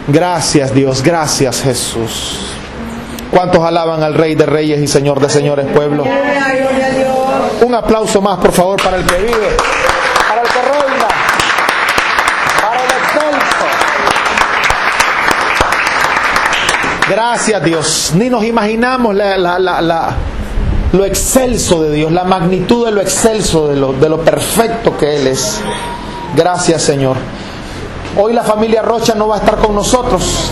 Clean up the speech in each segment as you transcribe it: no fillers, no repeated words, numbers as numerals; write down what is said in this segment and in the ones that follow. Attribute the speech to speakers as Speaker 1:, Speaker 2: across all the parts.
Speaker 1: Gracias, Dios. Gracias, Jesús. ¿Cuántos alaban al Rey de Reyes y Señor de Señores, pueblo? Un aplauso más, por favor, para el que vive, para el que reina, para el excelso. Gracias, Dios. Ni nos imaginamos lo excelso de Dios, la magnitud de lo excelso, de lo perfecto que Él es. Gracias, Señor. Hoy la familia Rocha no va a estar con nosotros.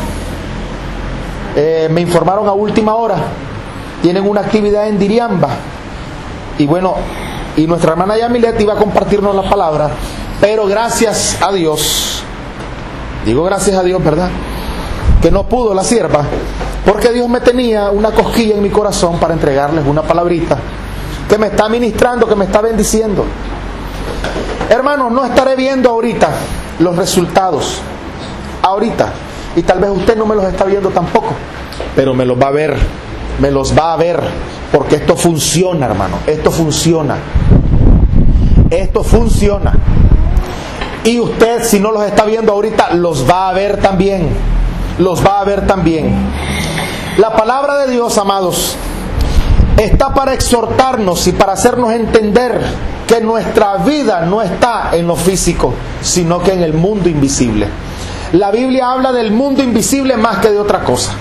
Speaker 1: Me informaron a última hora. Tienen una actividad en Diriamba. Y bueno, y nuestra hermana Yamilet iba a compartirnos la palabra. Pero gracias a Dios, digo gracias a Dios, ¿verdad?, que no pudo la sierva, porque Dios me tenía una cosquilla en mi corazón para entregarles una palabrita que me está ministrando, que me está bendiciendo. Hermanos, no estaré viendo ahorita los resultados, ahorita, y tal vez usted no me los está viendo tampoco, pero me los va a ver, me los va a ver, porque esto funciona, hermano, esto funciona, y usted, si no los está viendo ahorita, los va a ver también, los va a ver también. La palabra de Dios, amados, está para exhortarnos y para hacernos entender que nuestra vida no está en lo físico, sino que en el mundo invisible. La Biblia habla del mundo invisible más que de otra cosa.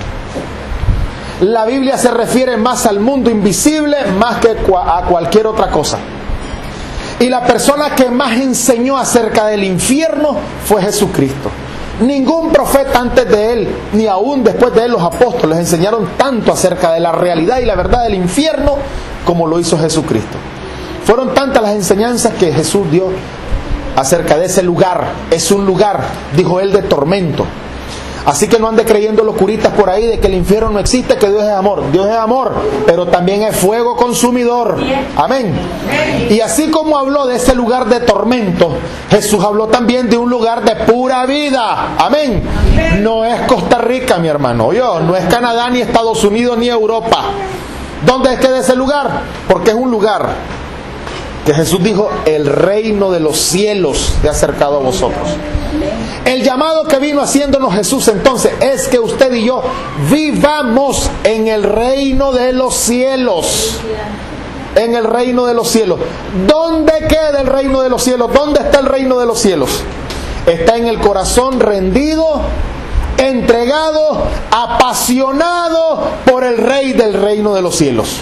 Speaker 1: La Biblia se refiere más al mundo invisible más que a cualquier otra cosa. Y la persona que más enseñó acerca del infierno fue Jesucristo. Ningún profeta antes de él, ni aún después de él, los apóstoles enseñaron tanto acerca de la realidad y la verdad del infierno como lo hizo Jesucristo. Fueron tantas las enseñanzas que Jesús dio acerca de ese lugar. Es un lugar, dijo él, de tormento. Así que no ande creyendo locuritas por ahí de que el infierno no existe, que Dios es amor. Dios es amor, pero también es fuego consumidor. Amén. Y así como habló de ese lugar de tormento, Jesús habló también de un lugar de pura vida. Amén. No es Costa Rica, mi hermano. No es Canadá, ni Estados Unidos, ni Europa. ¿Dónde es que de ese lugar? Porque es un lugar que Jesús dijo: el reino de los cielos se ha acercado a vosotros. El llamado que vino haciéndonos Jesús entonces es que usted y yo vivamos en el reino de los cielos. En el reino de los cielos. ¿Dónde queda el reino de los cielos? ¿Dónde está el reino de los cielos? Está en el corazón rendido, entregado, apasionado por el Rey del reino de los cielos.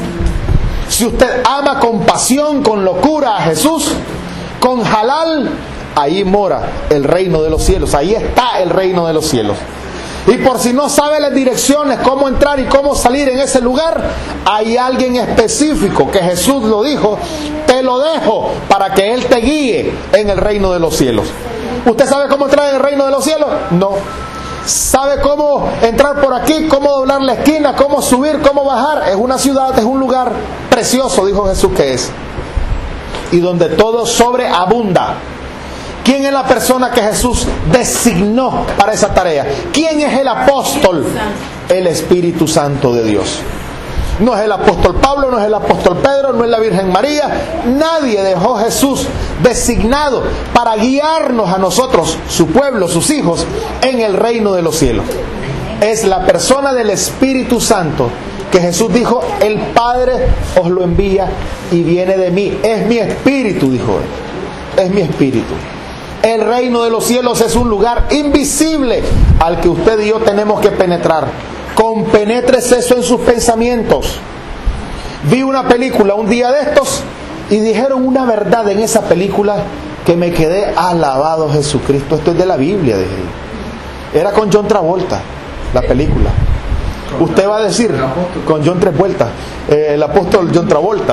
Speaker 1: Si usted ama con pasión, con locura a Jesús, con halal, ahí mora el reino de los cielos. Ahí está el reino de los cielos. Y por si no sabe las direcciones, cómo entrar y cómo salir en ese lugar, hay alguien específico que Jesús lo dijo: te lo dejo para que Él te guíe en el reino de los cielos. ¿Usted sabe cómo entrar en el reino de los cielos? No. ¿Sabe cómo entrar por aquí? ¿Cómo doblar la esquina? ¿Cómo subir? ¿Cómo bajar? Es una ciudad, es un lugar precioso, dijo Jesús que es. Y donde todo sobreabunda. ¿Quién es la persona que Jesús designó para esa tarea? ¿Quién es el apóstol? El Espíritu Santo de Dios. No es el apóstol Pablo, no es el apóstol Pedro, no es la Virgen María. Nadie dejó Jesús designado para guiarnos a nosotros, su pueblo, sus hijos, en el reino de los cielos. Es la persona del Espíritu Santo que Jesús dijo: el Padre os lo envía y viene de mí. Es mi espíritu, dijo él. Es mi espíritu. El reino de los cielos es un lugar invisible al que usted y yo tenemos que penetrar. Compenétrese eso en sus pensamientos. Vi una película un día de estos y dijeron una verdad en esa película que me quedé: alabado Jesucristo. Esto es de la Biblia, dije. Era con John Travolta, la película. Usted va a decir, con John Travolta, el apóstol John Travolta.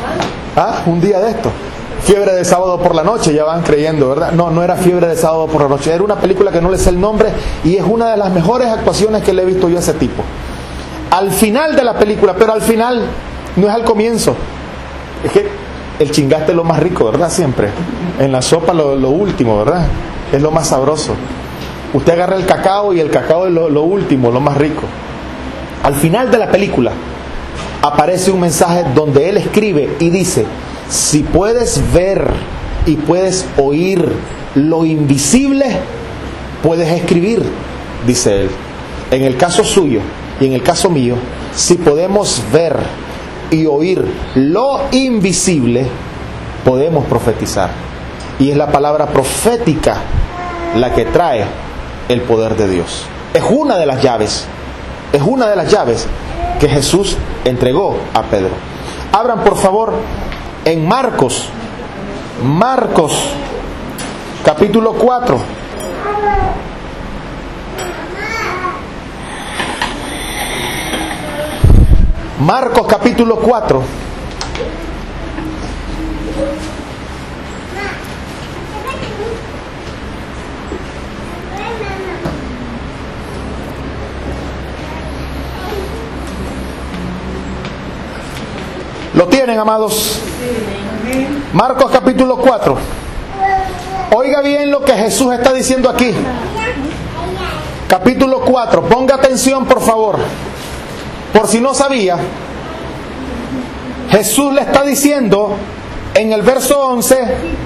Speaker 1: Un día de esto. Fiebre de sábado por la noche, ya van creyendo, ¿verdad? No era Fiebre de sábado por la noche. Era una película que no le sé el nombre y es una de las mejores actuaciones que le he visto yo a ese tipo. Al final de la película, pero al final, no es al comienzo. Es que el chingaste es lo más rico, ¿verdad? Siempre. En la sopa lo último, ¿verdad? Es lo más sabroso. Usted agarra el cacao y el cacao es lo último, lo más rico. Al final de la película aparece un mensaje donde él escribe y dice: si puedes ver y puedes oír lo invisible, puedes escribir dice él. En el caso suyo y en el caso mío, si podemos ver y oír lo invisible, podemos profetizar. Y es la palabra profética la que trae el poder de Dios. Es una de las llaves. Es una de las llaves que Jesús entregó a Pedro. Abran por favor en Marcos capítulo 4. Marcos capítulo 4. ¿Lo tienen, amados? Marcos capítulo 4. Oiga bien lo que Jesús está diciendo aquí. Capítulo 4. Ponga atención, por favor. Por si no sabía, Jesús le está diciendo en el verso 11,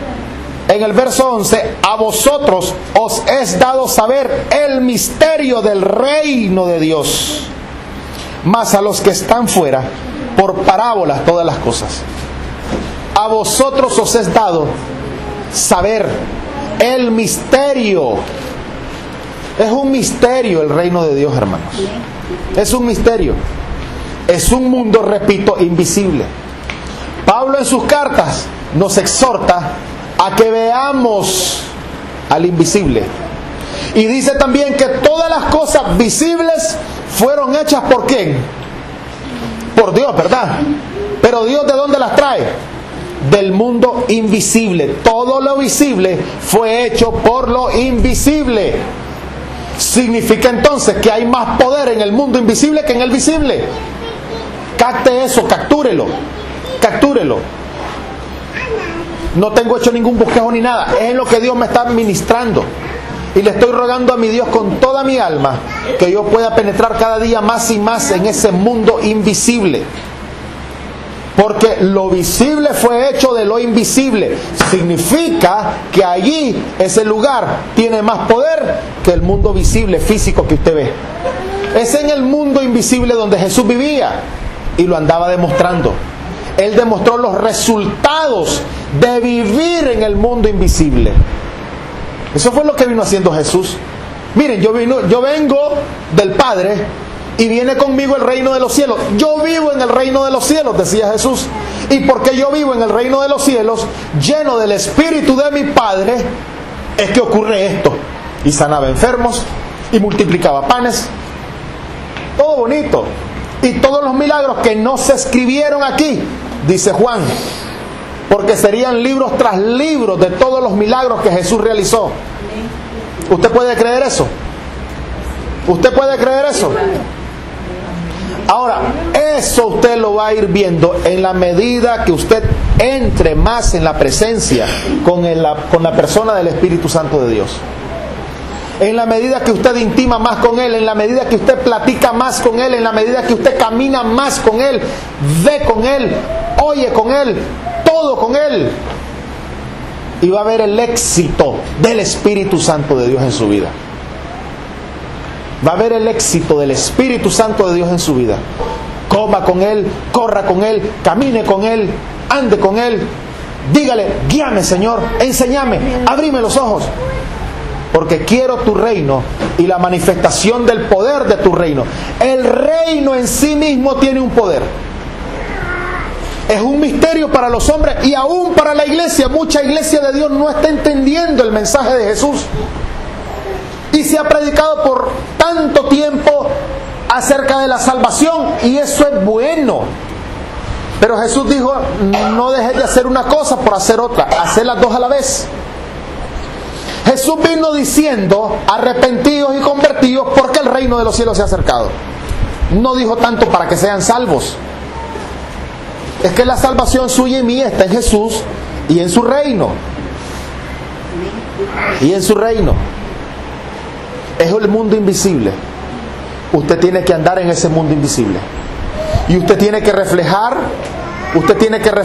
Speaker 1: a vosotros os es dado saber el misterio del reino de Dios, mas a los que están fuera, por parábolas todas las cosas. A vosotros os es dado saber el misterio. Es un misterio el reino de Dios, hermanos. Es un misterio. Es un mundo, repito, invisible. Pablo en sus cartas nos exhorta a que veamos al invisible. Y dice también que todas las cosas visibles fueron hechas ¿por quién? Por Dios, ¿verdad? Pero Dios, ¿de dónde las trae? Del mundo invisible. Todo lo visible fue hecho por lo invisible. Significa entonces que hay más poder en el mundo invisible que en el visible. Capte eso, captúrelo. No tengo hecho ningún bosquejo ni nada. Es lo que Dios me está ministrando. Y le estoy rogando a mi Dios con toda mi alma que yo pueda penetrar cada día más y más en ese mundo invisible. Porque lo visible fue hecho de lo invisible. Significa que allí, ese lugar, tiene más poder que el mundo visible, físico que usted ve. Es en el mundo invisible donde Jesús vivía y lo andaba demostrando. Él demostró los resultados de vivir en el mundo invisible. Eso fue lo que vino haciendo Jesús. Miren, yo vengo del Padre y viene conmigo el reino de los cielos. Yo vivo en el reino de los cielos, decía Jesús. Y porque yo vivo en el reino de los cielos, lleno del Espíritu de mi Padre, es que ocurre esto. Y sanaba enfermos, y multiplicaba panes. Todo bonito. Y todos los milagros que no se escribieron aquí, dice Juan, porque serían libros tras libros de todos los milagros que Jesús realizó. ¿Usted puede creer eso? ¿Usted puede creer eso? Ahora, eso usted lo va a ir viendo en la medida que usted entre más en la presencia con la persona del Espíritu Santo de Dios. En la medida que usted intima más con Él, en la medida que usted platica más con Él, en la medida que usted camina más con Él, ve con Él, oye con Él, todo con Él. Y va a ver el éxito del Espíritu Santo de Dios en su vida. Va a ver el éxito del Espíritu Santo de Dios en su vida. Coma con Él, corra con Él, camine con Él, ande con Él. Dígale, guíame Señor, enséñame, abrime los ojos. Porque quiero tu reino y la manifestación del poder de tu reino. El reino en sí mismo tiene un poder. Es un misterio para los hombres y aún para la iglesia. Mucha iglesia de Dios no está entendiendo el mensaje de Jesús. Y se ha predicado por tanto tiempo acerca de la salvación y eso es bueno. Pero Jesús dijo, no dejes de hacer una cosa por hacer otra, hacer las dos a la vez. Jesús vino diciendo, arrepentidos y convertidos porque el reino de los cielos se ha acercado. No dijo tanto para que sean salvos. Es que la salvación suya y mía está en Jesús y en su reino. Y en su reino. Es el mundo invisible. Usted tiene que andar en ese mundo invisible. Y usted tiene que reflejar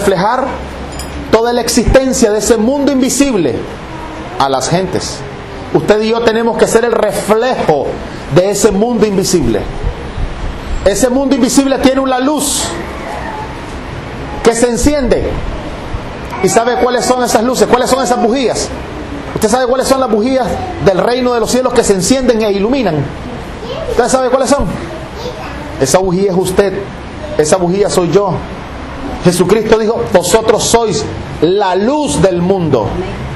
Speaker 1: toda la existencia de ese mundo invisible a las gentes. Usted y yo tenemos que ser el reflejo de ese mundo invisible. Ese mundo invisible tiene una luz que se enciende. ¿Y sabe cuáles son esas luces? ¿Cuáles son esas bujías? ¿Usted sabe cuáles son las bujías del reino de los cielos que se encienden e iluminan? ¿Usted sabe cuáles son? Esa bujía es usted. Esa bujía soy yo. Jesucristo dijo, vosotros sois la luz del mundo.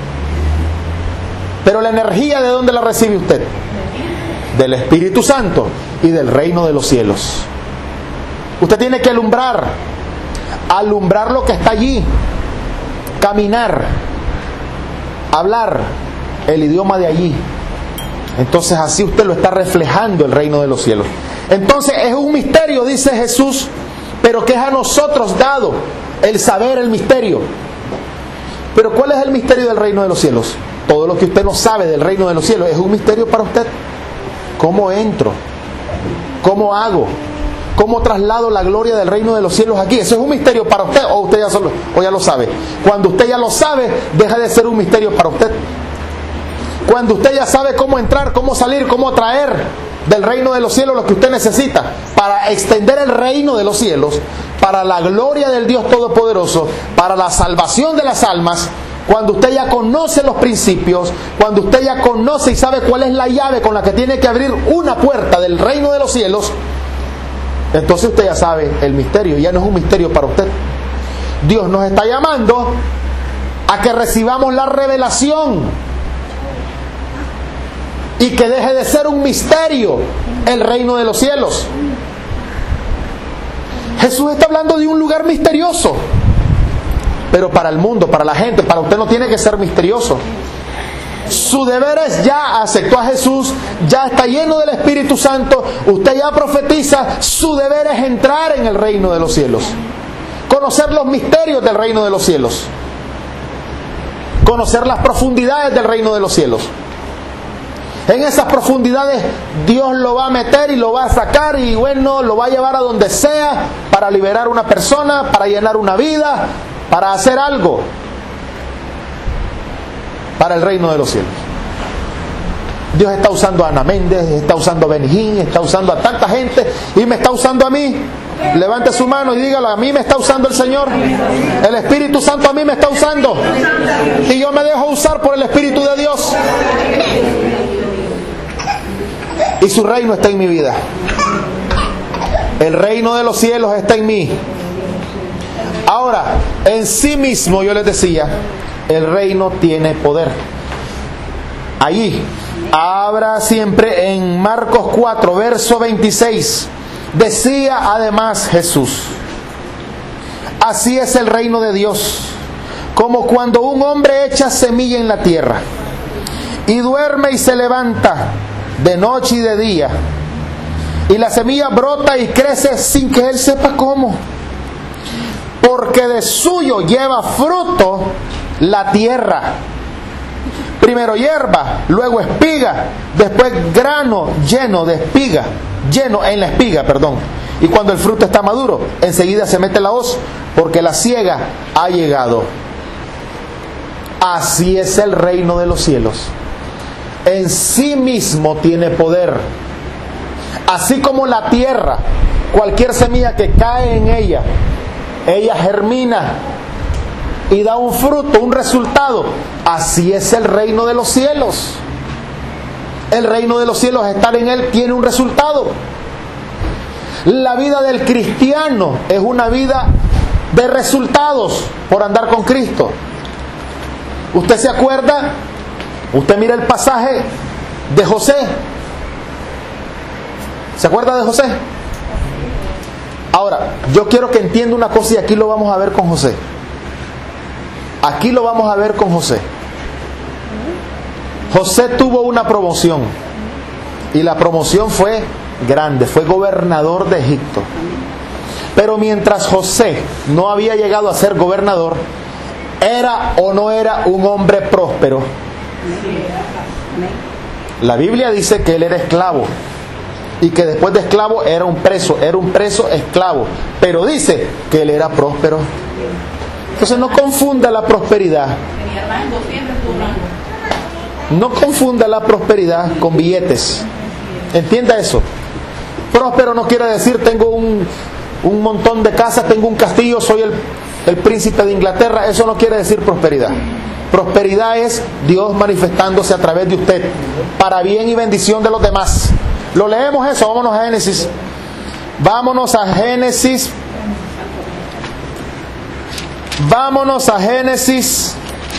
Speaker 1: Pero la energía, ¿de dónde la recibe usted? Del Espíritu Santo y del reino de los cielos. Usted tiene que alumbrar lo que está allí, caminar, hablar el idioma de allí. Entonces así usted lo está reflejando el reino de los cielos. Entonces es un misterio, dice Jesús, pero que es a nosotros dado el saber el misterio. Pero ¿cuál es el misterio del reino de los cielos? Todo lo que usted no sabe del reino de los cielos es un misterio para usted. ¿Cómo entro? ¿Cómo hago? ¿Cómo traslado la gloria del reino de los cielos aquí? ¿Eso es un misterio para usted o usted ya lo sabe? Cuando usted ya lo sabe, deja de ser un misterio para usted. Cuando usted ya sabe cómo entrar, cómo salir, cómo traer del reino de los cielos lo que usted necesita para extender el reino de los cielos, para la gloria del Dios Todopoderoso, para la salvación de las almas. Cuando usted ya conoce los principios, cuando usted ya conoce y sabe cuál es la llave con la que tiene que abrir una puerta del reino de los cielos, entonces usted ya sabe el misterio, ya no es un misterio para usted. Dios nos está llamando a que recibamos la revelación y que deje de ser un misterio el reino de los cielos. Jesús está hablando de un lugar misterioso, pero para el mundo, para la gente, para usted no tiene que ser misterioso. Su deber es ya aceptó a Jesús, ya está lleno del Espíritu Santo, usted ya profetiza, su deber es entrar en el reino de los cielos, conocer los misterios del reino de los cielos, conocer las profundidades del reino de los cielos. En esas profundidades Dios lo va a meter y lo va a sacar y bueno, lo va a llevar a donde sea para liberar una persona, para llenar una vida, para hacer algo para el reino de los cielos. Dios está usando a Ana Méndez, está usando a Benigín, está usando a tanta gente y me está usando a mí. Levante su mano y dígalo, a mí me está usando el Señor. El Espíritu Santo a mí me está usando y yo me dejo usar por el Espíritu de Dios. Y su reino está en mi vida. El reino de los cielos está en mí. Ahora, en sí mismo, yo les decía, el reino tiene poder. Allí, abra siempre en Marcos 4, verso 26. Decía además Jesús, así es el reino de Dios, como cuando un hombre echa semilla en la tierra, y duerme y se levanta de noche y de día, y la semilla brota y crece sin que él sepa cómo, porque de suyo lleva fruto la tierra. Primero hierba, luego espiga, después grano lleno de espiga, lleno en la espiga, perdón. Y cuando el fruto está maduro, enseguida se mete la hoz, porque la siega ha llegado. Así es el reino de los cielos. En sí mismo tiene poder. Así como la tierra, cualquier semilla que cae en ella, ella germina y da un fruto, un resultado. Así es el reino de los cielos. El reino de los cielos, estar en él, tiene un resultado. La vida del cristiano es una vida de resultados por andar con Cristo. ¿Usted se acuerda? Usted mira el pasaje de José. ¿Se acuerda de José? Ahora, yo quiero que entienda una cosa y aquí lo vamos a ver con José. Aquí lo vamos a ver con José. José tuvo una promoción y la promoción fue grande, fue gobernador de Egipto. Pero mientras José no había llegado a ser gobernador, ¿era o no era un hombre próspero? La Biblia dice que él era esclavo y que después de esclavo era un preso esclavo, pero dice que él era próspero. Entonces no confunda la prosperidad. No confunda la prosperidad con billetes. Entienda eso. Próspero no quiere decir tengo un montón de casas, tengo un castillo, soy el príncipe de Inglaterra. Eso no quiere decir prosperidad. Prosperidad es Dios manifestándose a través de usted para bien y bendición de los demás. Lo leemos eso. Vámonos a Génesis. Vámonos a Génesis. Vámonos a Génesis.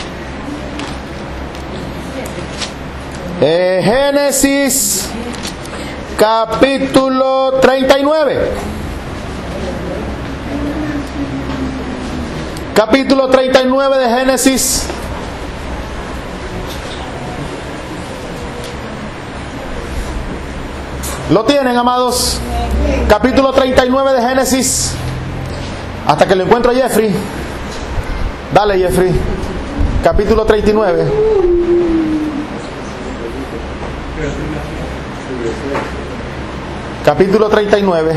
Speaker 1: Génesis capítulo 39. Capítulo 39 de Génesis. ¿Lo tienen, amados? Capítulo 39 de Génesis. Hasta que lo encuentro, Jeffrey. Dale, Jeffrey. Capítulo 39. Capítulo 39.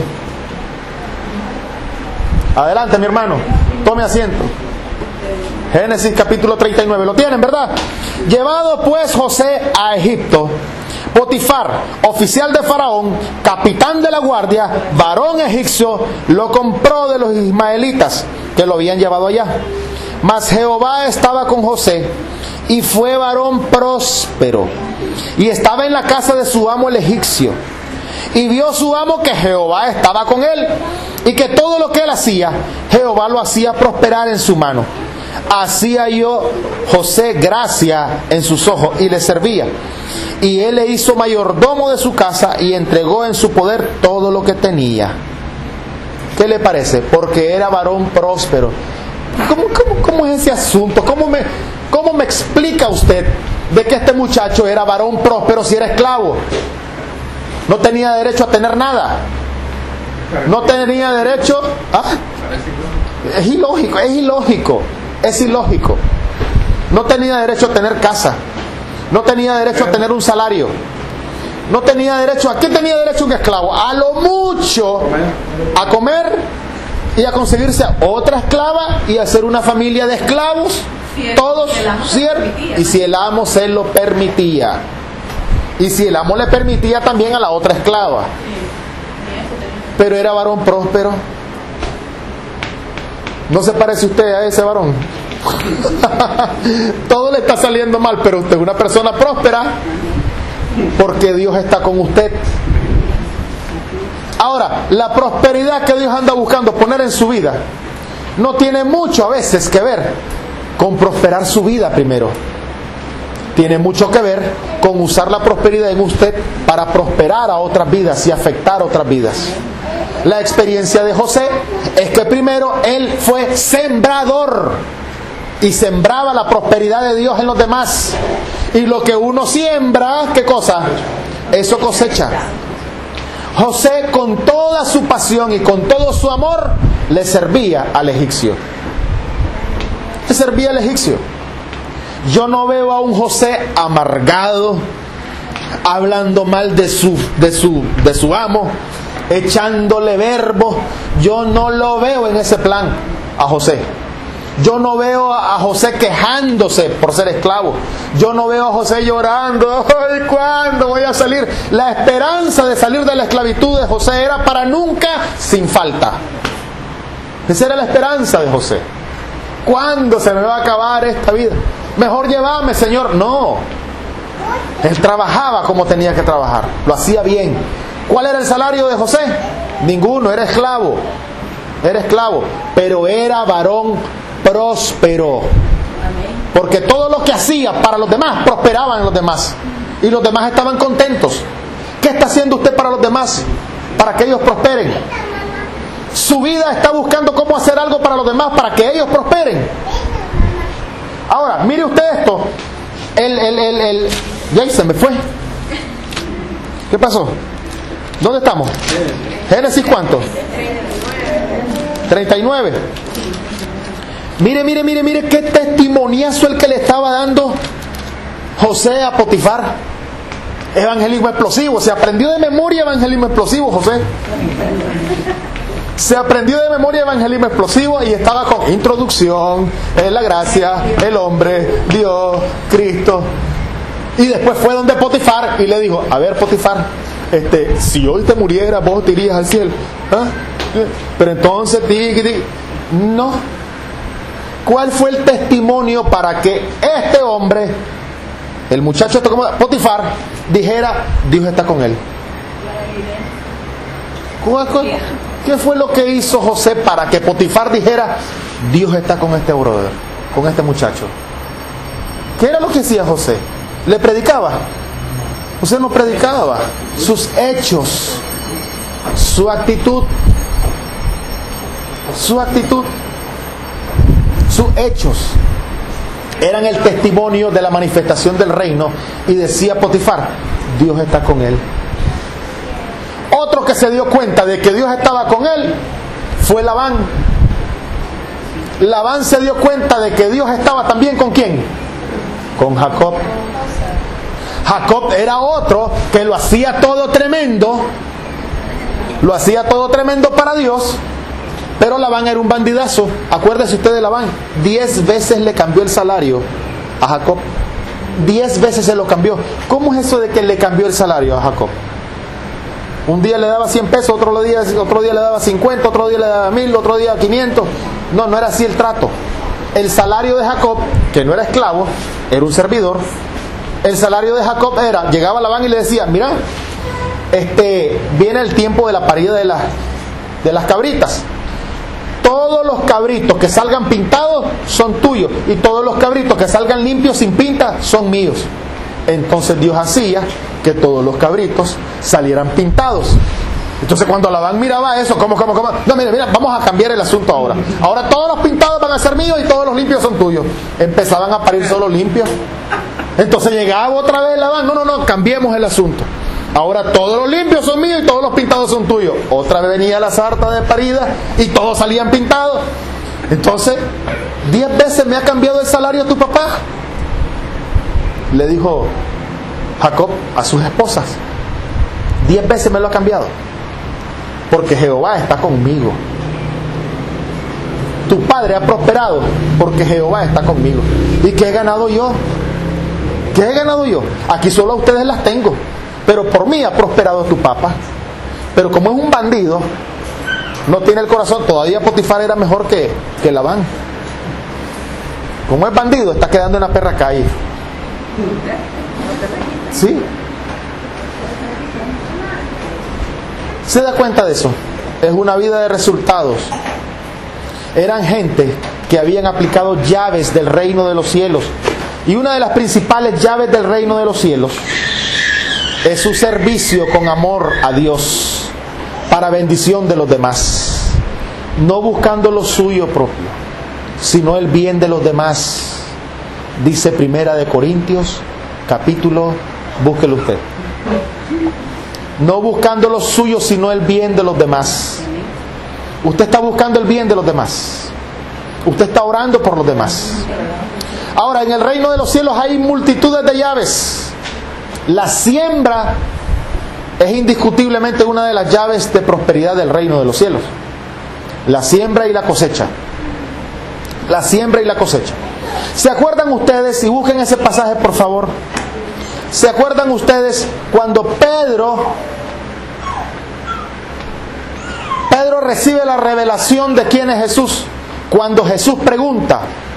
Speaker 1: Adelante, mi hermano. Tome asiento. Génesis capítulo 39. ¿Lo tienen, verdad? Llevado pues José a Egipto, Potifar, oficial de Faraón, capitán de la guardia, varón egipcio, lo compró de los ismaelitas que lo habían llevado allá. Mas Jehová estaba con José, y fue varón próspero, y estaba en la casa de su amo el egipcio. Y vio su amo que Jehová estaba con él, y que todo lo que él hacía, Jehová lo hacía prosperar en su mano. Hacía yo José gracia en sus ojos, y le servía. Y él le hizo mayordomo de su casa, y entregó en su poder todo lo que tenía. ¿Qué le parece? Porque era varón próspero. ¿Cómo es ese asunto? ¿Cómo me explica usted de que este muchacho era varón próspero si era esclavo? No tenía derecho a tener nada. No tenía derecho. Es ilógico. No tenía derecho a tener casa. No tenía derecho a tener un salario. No tenía derecho. ¿A qué tenía derecho un esclavo? A lo mucho a comer y a conseguirse otra esclava y hacer una familia de esclavos. Todos, ¿cierto? Y si el amo se lo permitía. Y si el amo le permitía también a la otra esclava. Pero era varón próspero. ¿No se parece usted a ese varón? Todo le está saliendo mal, pero usted es una persona próspera porque Dios está con usted. Ahora, la prosperidad que Dios anda buscando poner en su vida no tiene mucho a veces que ver con prosperar su vida primero. Tiene mucho que ver con usar la prosperidad en usted para prosperar a otras vidas y afectar a otras vidas. La experiencia de José es que primero él fue sembrador y sembraba la prosperidad de Dios en los demás. Y lo que uno siembra, ¿qué cosa? Eso cosecha. José, con toda su pasión y con todo su amor, le servía al egipcio. Le servía al egipcio. Yo no veo a un José amargado, hablando mal de su amo, echándole verbo. Yo no lo veo en ese plan a José. Yo no veo a José quejándose por ser esclavo. Yo no veo a José llorando. ¡Ay, cuándo voy a salir! La esperanza de salir de la esclavitud de José era para nunca, sin falta. Esa era la esperanza de José. ¿Cuándo se me va a acabar esta vida? Mejor llévame, Señor. No. Él trabajaba como tenía que trabajar. Lo hacía bien. ¿Cuál era el salario de José? Ninguno. Era esclavo. Era esclavo. Pero era varón próspero. Porque todo lo que hacía para los demás prosperaban en los demás. Y los demás estaban contentos. ¿Qué está haciendo usted para los demás? Para que ellos prosperen. Su vida está buscando cómo hacer algo para los demás para que ellos prosperen. Ahora, mire usted esto. Ya se me fue. ¿Qué pasó? ¿Dónde estamos? Génesis ¿cuánto? 39. Mire qué testimoniazo el que le estaba dando José a Potifar. Evangelismo explosivo. Se aprendió de memoria evangelismo explosivo, José. Se aprendió de memoria evangelismo explosivo y estaba con introducción, la gracia, el hombre, Dios, Cristo. Y después fue donde Potifar y le dijo, a ver, Potifar, si hoy te murieras, vos te irías al cielo. ¿Ah? Pero entonces, no. ¿Cuál fue el testimonio para que este hombre, el muchacho como Potifar, dijera, Dios está con él? ¿Qué fue lo que hizo José para que Potifar dijera, Dios está con este brother, con este muchacho? ¿Qué era lo que hacía José? ¿Le predicaba? José no predicaba. Sus hechos, su actitud, sus hechos eran el testimonio de la manifestación del reino. Y decía Potifar, Dios está con él. Otro que se dio cuenta de que Dios estaba con él fue Labán. Labán se dio cuenta de que Dios estaba también ¿con quién? Con Jacob. Jacob era otro que lo hacía todo tremendo. Lo hacía todo tremendo para Dios. Pero Labán era un bandidazo. Acuérdese usted de Labán. 10 veces le cambió el salario a Jacob. 10 veces se lo cambió. ¿Cómo es eso de que le cambió el salario a Jacob? Un día le daba 100 pesos, otro día le daba 50, otro día le daba 1000, otro día 500. No era así el trato. El salario de Jacob, que no era esclavo, era un servidor. El salario de Jacob era, llegaba Labán y le decía, mira, viene el tiempo de la parida de las cabritas. Todos los cabritos que salgan pintados son tuyos, y todos los cabritos que salgan limpios sin pinta son míos. Entonces Dios hacía que todos los cabritos salieran pintados. Entonces cuando Labán miraba eso, ¿cómo? No, mira, vamos a cambiar el asunto ahora. Ahora todos los pintados van a ser míos y todos los limpios son tuyos. Empezaban a parir solo limpios. Entonces llegaba otra vez Labán, no, cambiemos el asunto. Ahora todos los limpios son míos y todos los pintados son tuyos. Otra vez venía la sarta de parida y todos salían pintados. Entonces, 10 veces me ha cambiado el salario tu papá. Le dijo Jacob a sus esposas, 10 veces me lo ha cambiado, porque Jehová está conmigo. Tu padre ha prosperado porque Jehová está conmigo. ¿Y qué he ganado yo? ¿Qué he ganado yo? Aquí solo a ustedes las tengo, pero por mí ha prosperado tu papá. Pero como es un bandido, no tiene el corazón. Todavía Potifar era mejor que Labán. Como es bandido, está quedando en la perra calle. ¿Sí? ¿Se da cuenta de eso? Es una vida de resultados. Eran gente que habían aplicado llaves del reino de los cielos. Y una de las principales llaves del reino de los cielos es su servicio con amor a Dios para bendición de los demás. No buscando lo suyo propio, sino el bien de los demás. Dice Primera de Corintios, capítulo, búsquelo usted. No buscando lo suyo, sino el bien de los demás. Usted está buscando el bien de los demás. Usted está orando por los demás. Ahora, en el reino de los cielos hay multitudes de llaves. La siembra es indiscutiblemente una de las llaves de prosperidad del reino de los cielos. La siembra y la cosecha. La siembra y la cosecha. ¿Se acuerdan ustedes? Y busquen ese pasaje, por favor. ¿Se acuerdan ustedes cuando Pedro recibe la revelación de quién es Jesús? Cuando Jesús pregunta,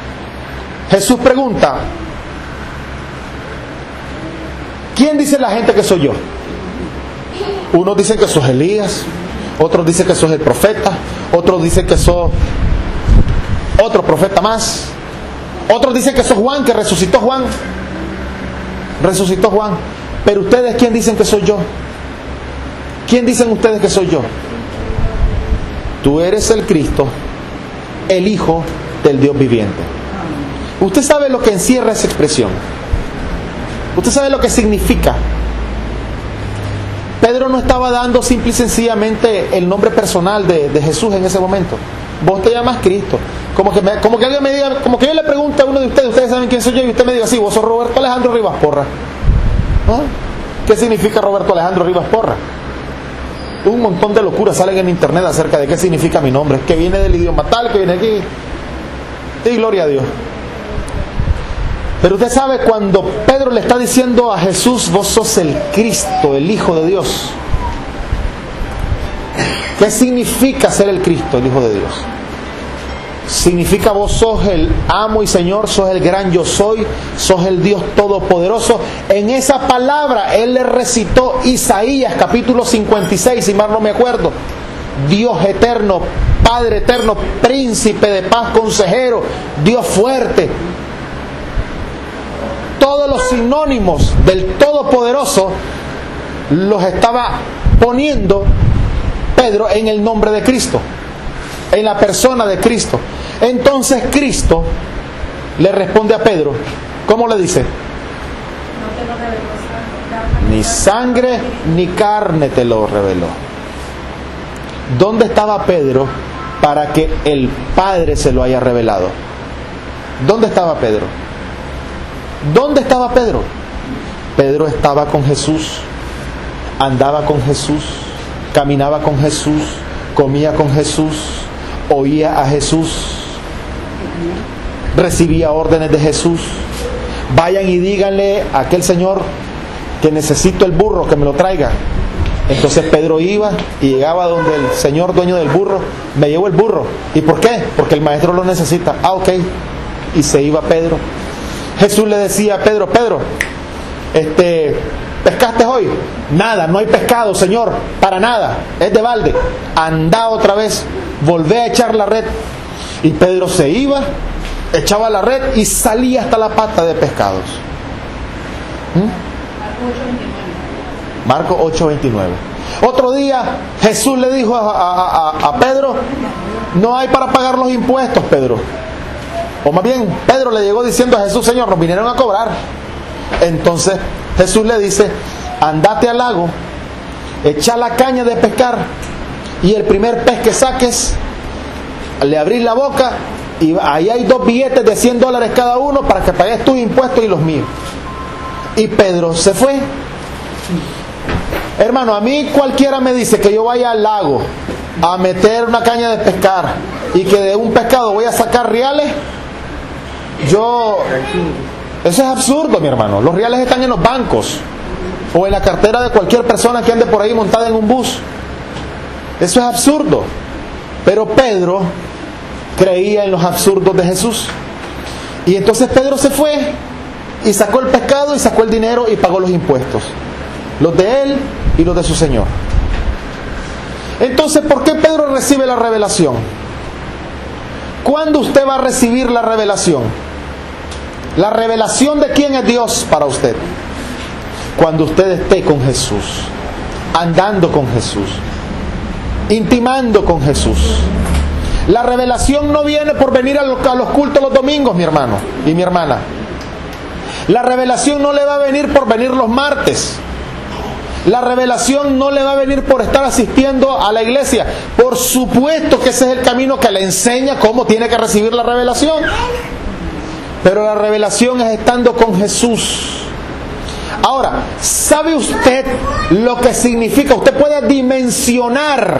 Speaker 1: ¿quién dice la gente que soy yo? Unos dicen que sos Elías, otros dicen que sos el profeta, otros dicen que sos otro profeta más, otros dicen que sos Juan, que resucitó Juan. Pero ustedes, ¿quién dicen que soy yo? ¿Quién dicen ustedes que soy yo? Tú eres el Cristo, el Hijo del Dios viviente. Usted sabe lo que encierra esa expresión. Usted sabe lo que significa. Pedro no estaba dando simple y sencillamente el nombre personal de Jesús en ese momento. Vos te llamas Cristo. Como que alguien me diga, como que yo le pregunte a uno de ustedes saben quién soy yo, y usted me diga, sí, vos sos Roberto Alejandro Rivas Porra. ¿Ah? ¿Qué significa Roberto Alejandro Rivas Porra? Un montón de locuras salen en internet acerca de qué significa mi nombre, que viene del idioma tal, que viene aquí. Y gloria a Dios. Pero usted sabe, cuando Pedro le está diciendo a Jesús, vos sos el Cristo, el Hijo de Dios. ¿Qué significa ser el Cristo, el Hijo de Dios? Significa vos sos el amo y Señor, sos el gran yo soy, sos el Dios todopoderoso. En esa palabra él le recitó Isaías capítulo 56, si mal no me acuerdo. Dios eterno, Padre eterno, príncipe de paz, consejero, Dios fuerte. Todos los sinónimos del todopoderoso los estaba poniendo Pedro en el nombre de Cristo, en la persona de Cristo. Entonces Cristo le responde a Pedro, ¿cómo le dice? Ni sangre ni carne te lo reveló. ¿Dónde estaba Pedro para que el Padre se lo haya revelado? ¿Dónde estaba Pedro? ¿Dónde estaba Pedro? Pedro estaba con Jesús, andaba con Jesús, caminaba con Jesús, comía con Jesús, oía a Jesús, recibía órdenes de Jesús. Vayan y díganle a aquel señor que necesito el burro, que me lo traiga. Entonces Pedro iba y llegaba donde el señor dueño del burro, me llevo el burro. ¿Y por qué? Porque el maestro lo necesita. Ah, ok. Y se iba Pedro. Jesús le decía a Pedro, Pedro, ¿pescaste hoy? Nada, no hay pescado, Señor, para nada, es de balde. Anda otra vez, volvé a echar la red. Y Pedro se iba, echaba la red y salía hasta la pata de pescados. Marcos 8:29. Otro día Jesús le dijo a Pedro, no hay para pagar los impuestos, Pedro. O más bien, Pedro le llegó diciendo a Jesús, Señor, nos vinieron a cobrar. Entonces Jesús le dice, andate al lago, echa la caña de pescar y el primer pez que saques, le abrís la boca y ahí hay 2 billetes de $100 cada uno para que pagues tus impuestos y los míos. Y Pedro se fue. Hermano, a mí cualquiera me dice que yo vaya al lago a meter una caña de pescar y que de un pescado voy a sacar reales, eso es absurdo, mi hermano. Los reales están en los bancos o en la cartera de cualquier persona que ande por ahí montada en un bus. Eso es absurdo. Pero Pedro creía en los absurdos de Jesús. Y entonces Pedro se fue y sacó el pescado y sacó el dinero y pagó los impuestos, los de él y los de su Señor. Entonces, ¿por qué Pedro recibe la revelación? ¿Cuándo usted va a recibir la revelación? ¿La revelación de quién es Dios para usted? Cuando usted esté con Jesús, andando con Jesús, intimando con Jesús. La revelación no viene por venir a los cultos los domingos, mi hermano y mi hermana. La revelación no le va a venir por venir los martes. La revelación no le va a venir por estar asistiendo a la iglesia. Por supuesto que ese es el camino que le enseña cómo tiene que recibir la revelación. Pero la revelación es estando con Jesús. Ahora, ¿sabe usted lo que significa? Usted puede dimensionar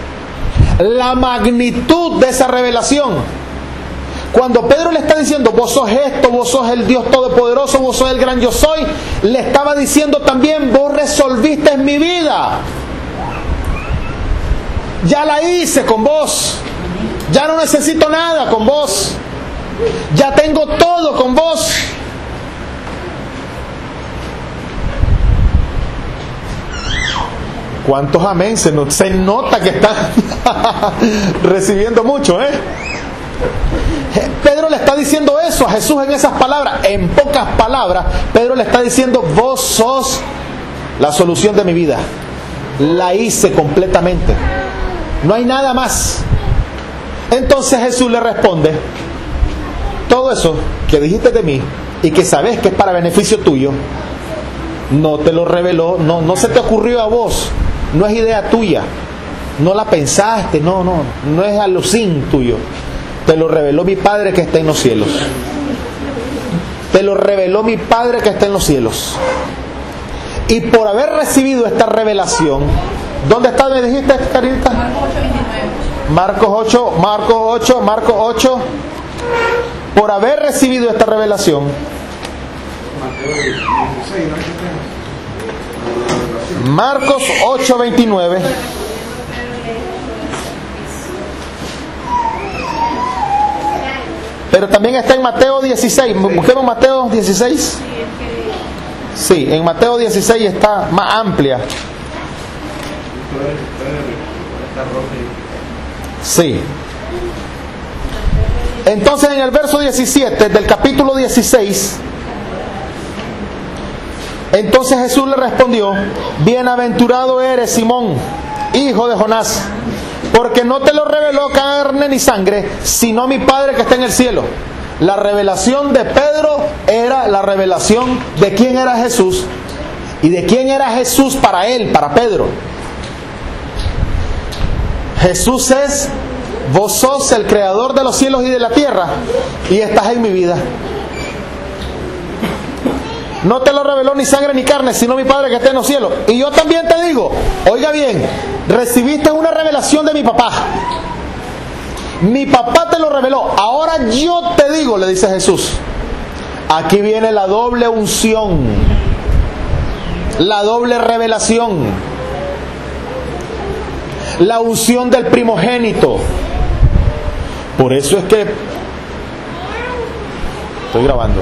Speaker 1: la magnitud de esa revelación. Cuando Pedro le está diciendo, vos sos esto, vos sos el Dios todopoderoso, vos sos el gran yo soy, le estaba diciendo también, vos resolviste mi vida. Ya la hice con vos. Ya no necesito nada con vos. Ya tengo todo con vos. ¿Cuántos amén? Se nota que están recibiendo mucho, ¿eh? Pedro le está diciendo eso a Jesús en esas palabras. En pocas palabras, Pedro le está diciendo, vos sos la solución de mi vida. La hice completamente. No hay nada más. Entonces Jesús le responde, todo eso que dijiste de mí y que sabes que es para beneficio tuyo, no te lo reveló, no se te ocurrió a vos, no es idea tuya, no la pensaste, no es alucín tuyo. Te lo reveló mi Padre que está en los cielos. Te lo reveló mi Padre que está en los cielos. Y por haber recibido esta revelación, ¿dónde está? ¿Me dijiste, Carita? Marcos 8. Por haber recibido esta revelación, Marcos 8:29. Pero también está en Mateo 16. Busquemos Mateo 16. Sí, en Mateo 16 está más amplia. Sí. Entonces en el verso 17 del capítulo 16, entonces Jesús le respondió: bienaventurado eres, Simón, hijo de Jonás, porque no te lo reveló carne ni sangre, sino mi Padre que está en el cielo. La revelación de Pedro era la revelación de quién era Jesús y de quién era Jesús para él, para Pedro. Jesús es: vos sos el creador de los cielos y de la tierra y estás en mi vida. No te lo reveló ni sangre ni carne, sino mi Padre que está en los cielos. Y yo también te digo, oiga bien, recibiste una revelación de mi papá. Mi papá te lo reveló. Ahora yo te digo, le dice Jesús. Aquí viene la doble unción, la doble revelación, la unción del primogénito. Por eso es que estoy grabando.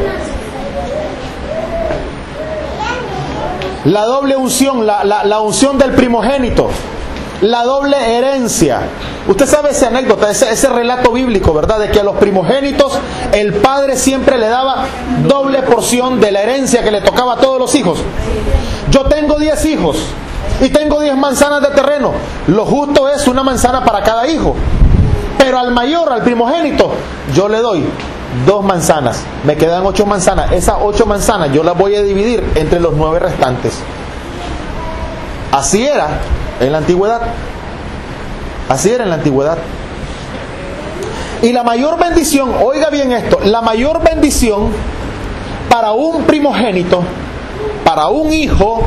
Speaker 1: La doble unción, la unción del primogénito, la doble herencia. Usted sabe esa anécdota, ese relato bíblico, ¿verdad? De que a los primogénitos el padre siempre le daba doble porción de la herencia que le tocaba a todos los hijos. Yo tengo 10 hijos y tengo 10 manzanas de terreno. Lo justo es una manzana para cada hijo. Pero al mayor, al primogénito, yo le doy 2 manzanas. Me quedan 8 manzanas. Esas 8 manzanas yo las voy a dividir entre los 9 restantes. Así era en la antigüedad. Así era en la antigüedad. Y la mayor bendición, oiga bien esto, la mayor bendición para un primogénito, para un hijo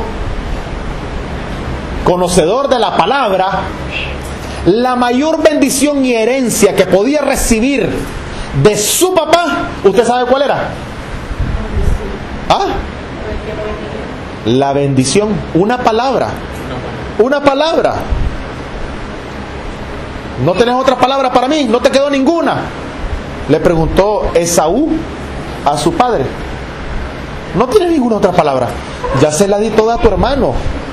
Speaker 1: conocedor de la palabra, la mayor bendición y herencia que podía recibir de su papá, ¿usted sabe cuál era? ¿Ah? La bendición, una palabra. Una palabra. ¿No tenés otra palabra para mí? ¿No te quedó ninguna? Le preguntó Esaú a su padre. ¿No tienes ninguna otra palabra? Ya se la di toda a tu hermano.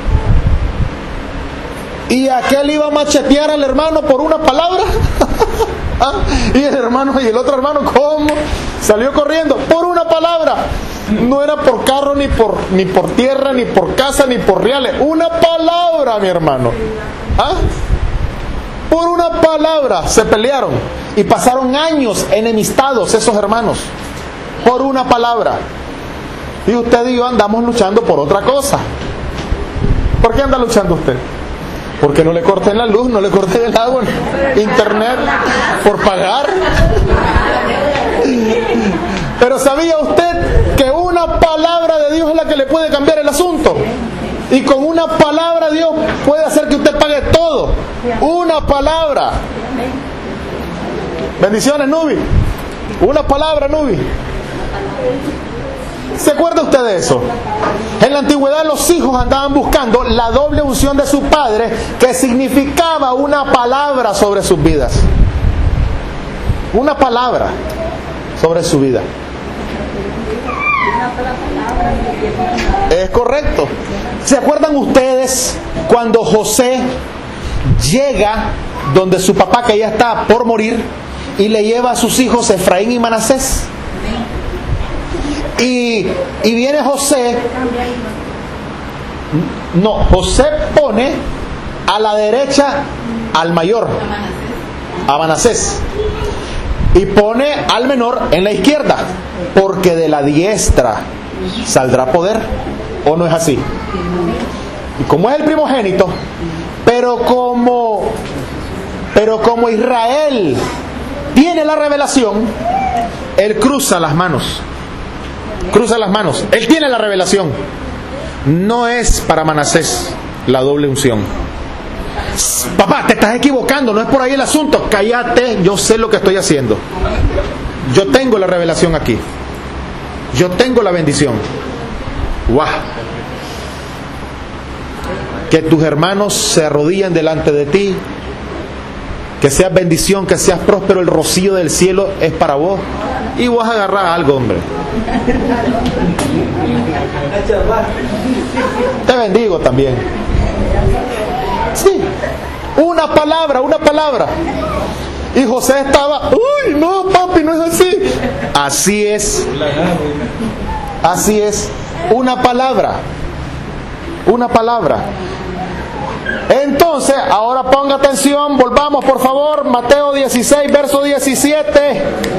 Speaker 1: ¿Y aquel iba a machetear al hermano por una palabra? ¿Ah? Y el hermano y el otro hermano, ¿cómo? Salió corriendo por una palabra. No era por carro, ni por tierra, ni por casa, ni por reales. Una palabra, mi hermano. ¿Ah? Por una palabra se pelearon y pasaron años enemistados esos hermanos. Por una palabra. Y usted y yo andamos luchando por otra cosa. ¿Por qué anda luchando usted? Porque no le corten la luz, no le corten el agua, internet, por pagar. Pero ¿sabía usted que una palabra de Dios es la que le puede cambiar el asunto? Y con una palabra Dios puede hacer que usted pague todo. Una palabra. Bendiciones, Nubi. Una palabra, Nubi. ¿Se acuerda usted de eso? En la antigüedad los hijos andaban buscando la doble unción de su padre, que significaba una palabra sobre sus vidas. Una palabra sobre su vida. Es correcto. ¿Se acuerdan ustedes cuando José llega donde su papá, que ya está por morir, y le lleva a sus hijos Efraín y Manasés? Y viene José. No, José pone a la derecha al mayor, a Manasés, y pone al menor en la izquierda, porque de la diestra saldrá poder. ¿O no es así? Y como es el primogénito, pero como Israel tiene la revelación, él cruza las manos. Cruza las manos. Él tiene la revelación. No es para Manasés la doble unción. Papá, te estás equivocando, no es por ahí el asunto. Cállate, yo sé lo que estoy haciendo. Yo tengo la revelación aquí. Yo tengo la bendición. ¡Guau! Que tus hermanos se arrodillen delante de ti. Que seas bendición, que seas próspero. El rocío del cielo es para vos. Y vos agarrás algo, hombre. Te bendigo también. Sí. Una palabra, una palabra. Y José estaba, uy, no, papi, no es así. Así es. Así es. Una palabra. Una palabra. Entonces, ahora ponga atención, volvamos por favor, Mateo 16, verso 17.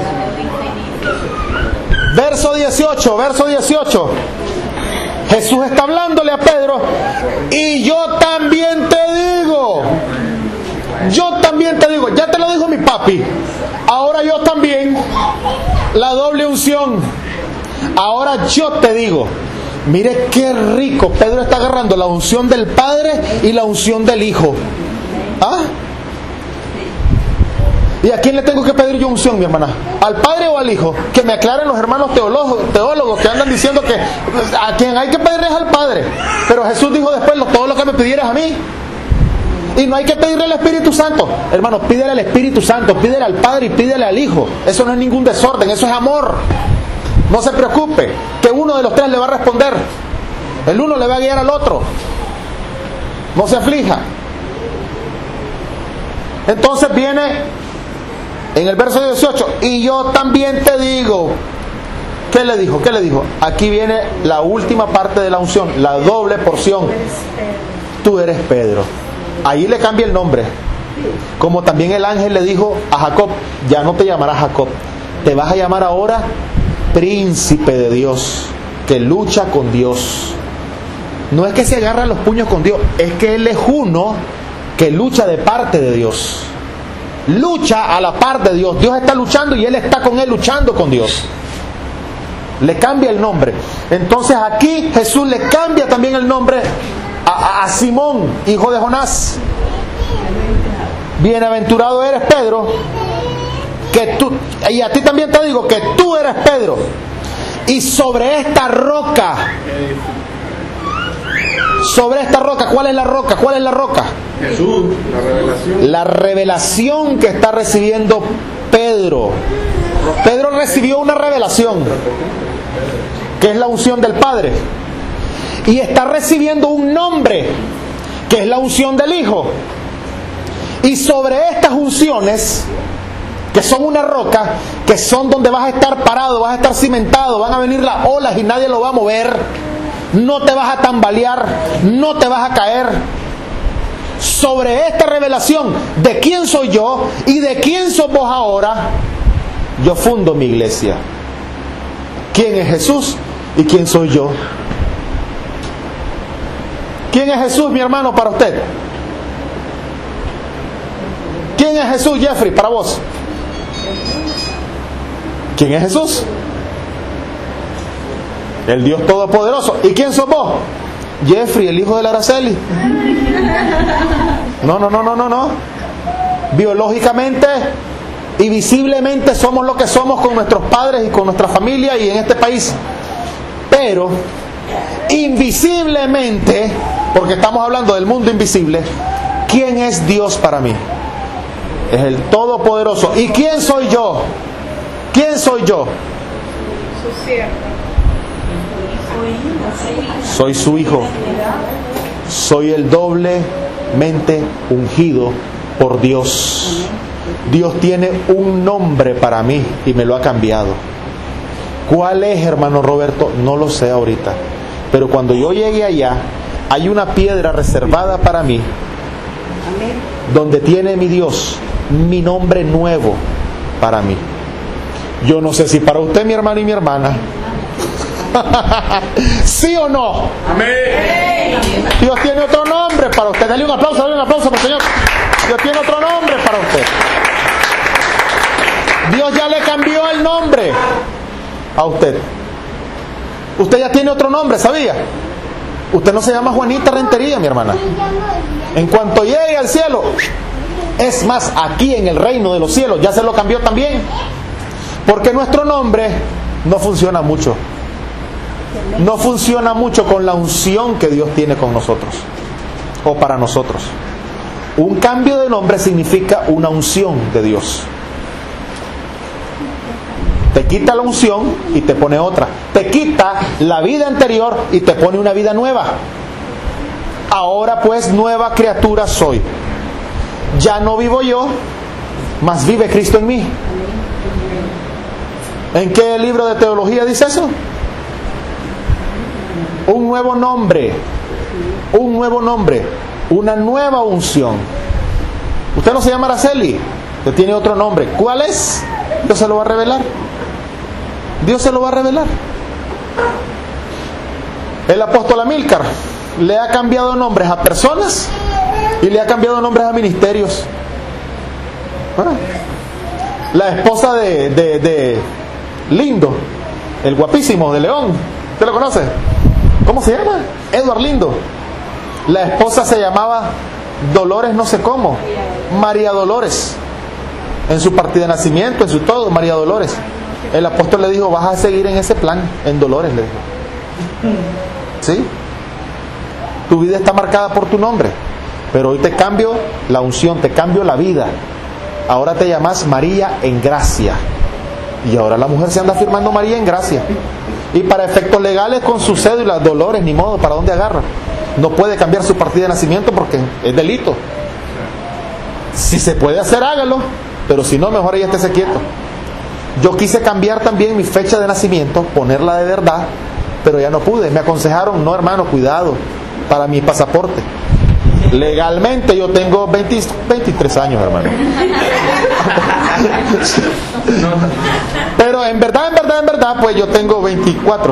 Speaker 1: Verso 18, verso 18. Jesús está hablándole a Pedro. Y yo también te digo. Yo también te digo. Ya te lo dijo mi papi. Ahora yo también. La doble unción. Ahora yo te digo. Mire qué rico. Pedro está agarrando la unción del Padre y la unción del Hijo. ¿Ah? ¿Y a quién le tengo que pedir yo unción, mi hermana? ¿Al Padre o al Hijo? Que me aclaren los hermanos teólogos que andan diciendo que a quien hay que pedirle es al Padre. Pero Jesús dijo después, todo lo que me pidieras a mí. Y no hay que pedirle al Espíritu Santo. Hermano, pídele al Espíritu Santo, pídele al Padre y pídele al Hijo. Eso no es ningún desorden, eso es amor. No se preocupe, que uno de los tres le va a responder. El uno le va a guiar al otro. No se aflija. Entonces viene en el verso 18, y yo también te digo. ¿Qué le dijo? ¿Qué le dijo? Aquí viene la última parte de la unción, la doble porción. Tú eres Pedro. Ahí le cambia el nombre. Como también el ángel le dijo a Jacob, ya no te llamarás Jacob, te vas a llamar ahora príncipe de Dios, que lucha con Dios. No es que se agarra los puños con Dios, es que Él es uno que lucha de parte de Dios. Lucha a la par de Dios. Dios está luchando y Él está con Él luchando con Dios. Le cambia el nombre. Entonces aquí Jesús le cambia también el nombre a Simón, hijo de Jonás. Bienaventurado eres Pedro, que tú, y a ti también te digo que tú eres Pedro, y sobre esta roca, ¿cuál es la roca? ¿Cuál es la roca?
Speaker 2: Jesús, la revelación.
Speaker 1: La revelación que está recibiendo Pedro. Pedro recibió una revelación, que es la unción del Padre, y está recibiendo un nombre, que es la unción del Hijo. Y sobre estas unciones, que son una roca, que son donde vas a estar parado, vas a estar cimentado, van a venir las olas y nadie lo va a mover, no te vas a tambalear, no te vas a caer. Sobre esta revelación de quién soy yo y de quién sos vos ahora, yo fundo mi iglesia. ¿Quién es Jesús y quién soy yo? ¿Quién es Jesús, mi hermano, para usted? ¿Quién es Jesús, Jeffrey, para vos? ¿Quién es Jesús? El Dios Todopoderoso. ¿Y quién sos vos? Jeffrey, el hijo de la Araceli. No. Biológicamente y visiblemente somos lo que somos con nuestros padres y con nuestra familia y en este país. Pero invisiblemente, porque estamos hablando del mundo invisible, ¿quién es Dios para mí? Es el Todopoderoso. ¿Y quién soy yo? ¿Quién soy yo?
Speaker 3: Su siervo.
Speaker 1: Soy su hijo. Soy el doblemente ungido por Dios. Dios tiene un nombre para mí y me lo ha cambiado. ¿Cuál es, hermano Roberto? No lo sé ahorita. Pero cuando yo llegue allá, hay una piedra reservada para mí, donde tiene mi Dios mi nombre nuevo para mí. Yo no sé si para usted, mi hermano y mi hermana, ¿sí o no?
Speaker 2: Amén.
Speaker 1: Dios tiene otro nombre para usted. Dale un aplauso por Señor. Dios tiene otro nombre para usted. Dios ya le cambió el nombre a usted. Usted ya tiene otro nombre, ¿sabía? Usted no se llama Juanita Rentería, mi hermana. En cuanto llegue al cielo, es más, aquí en el reino de los cielos ya se lo cambió también, porque nuestro nombre no funciona mucho. no funciona mucho con la unción que Dios tiene con nosotros o para nosotros. Un cambio de nombre significa una unción de Dios. Te quita la unción y te pone otra. Te quita la vida anterior y te pone una vida nueva. Ahora pues nueva criatura soy. Ya no vivo yo, mas vive Cristo en mí. ¿En qué libro de teología dice eso? Un nuevo nombre. Un nuevo nombre. Una nueva unción. Usted no se llama Araceli, usted tiene otro nombre. ¿Cuál es? Dios se lo va a revelar. Dios se lo va a revelar. El apóstol Amílcar le ha cambiado nombres a personas y le ha cambiado nombres a ministerios. La esposa de Lindo, el guapísimo de León, ¿usted lo conoce? ¿Cómo se llama? Edward Lindo. La esposa se llamaba Dolores no sé cómo, María Dolores. En su partida de nacimiento, en su todo, María Dolores. El apóstol le dijo, vas a seguir en ese plan, en Dolores, le dijo. ¿Sí? Tu vida está marcada por tu nombre, pero hoy te cambio la unción, te cambio la vida. Ahora te llamas María en gracia. Y ahora la mujer se anda firmando María en gracia. Y para efectos legales con su cédula, Dolores, ni modo, ¿para dónde agarra? No puede cambiar su partida de nacimiento porque es delito. Si se puede hacer, hágalo, pero si no, mejor ella estése quieto. Yo quise cambiar también mi fecha de nacimiento, ponerla de verdad, pero ya no pude. Me aconsejaron, no hermano, cuidado, para mi pasaporte. Legalmente yo tengo 23 años, hermano. Pero en verdad, pues yo tengo 24.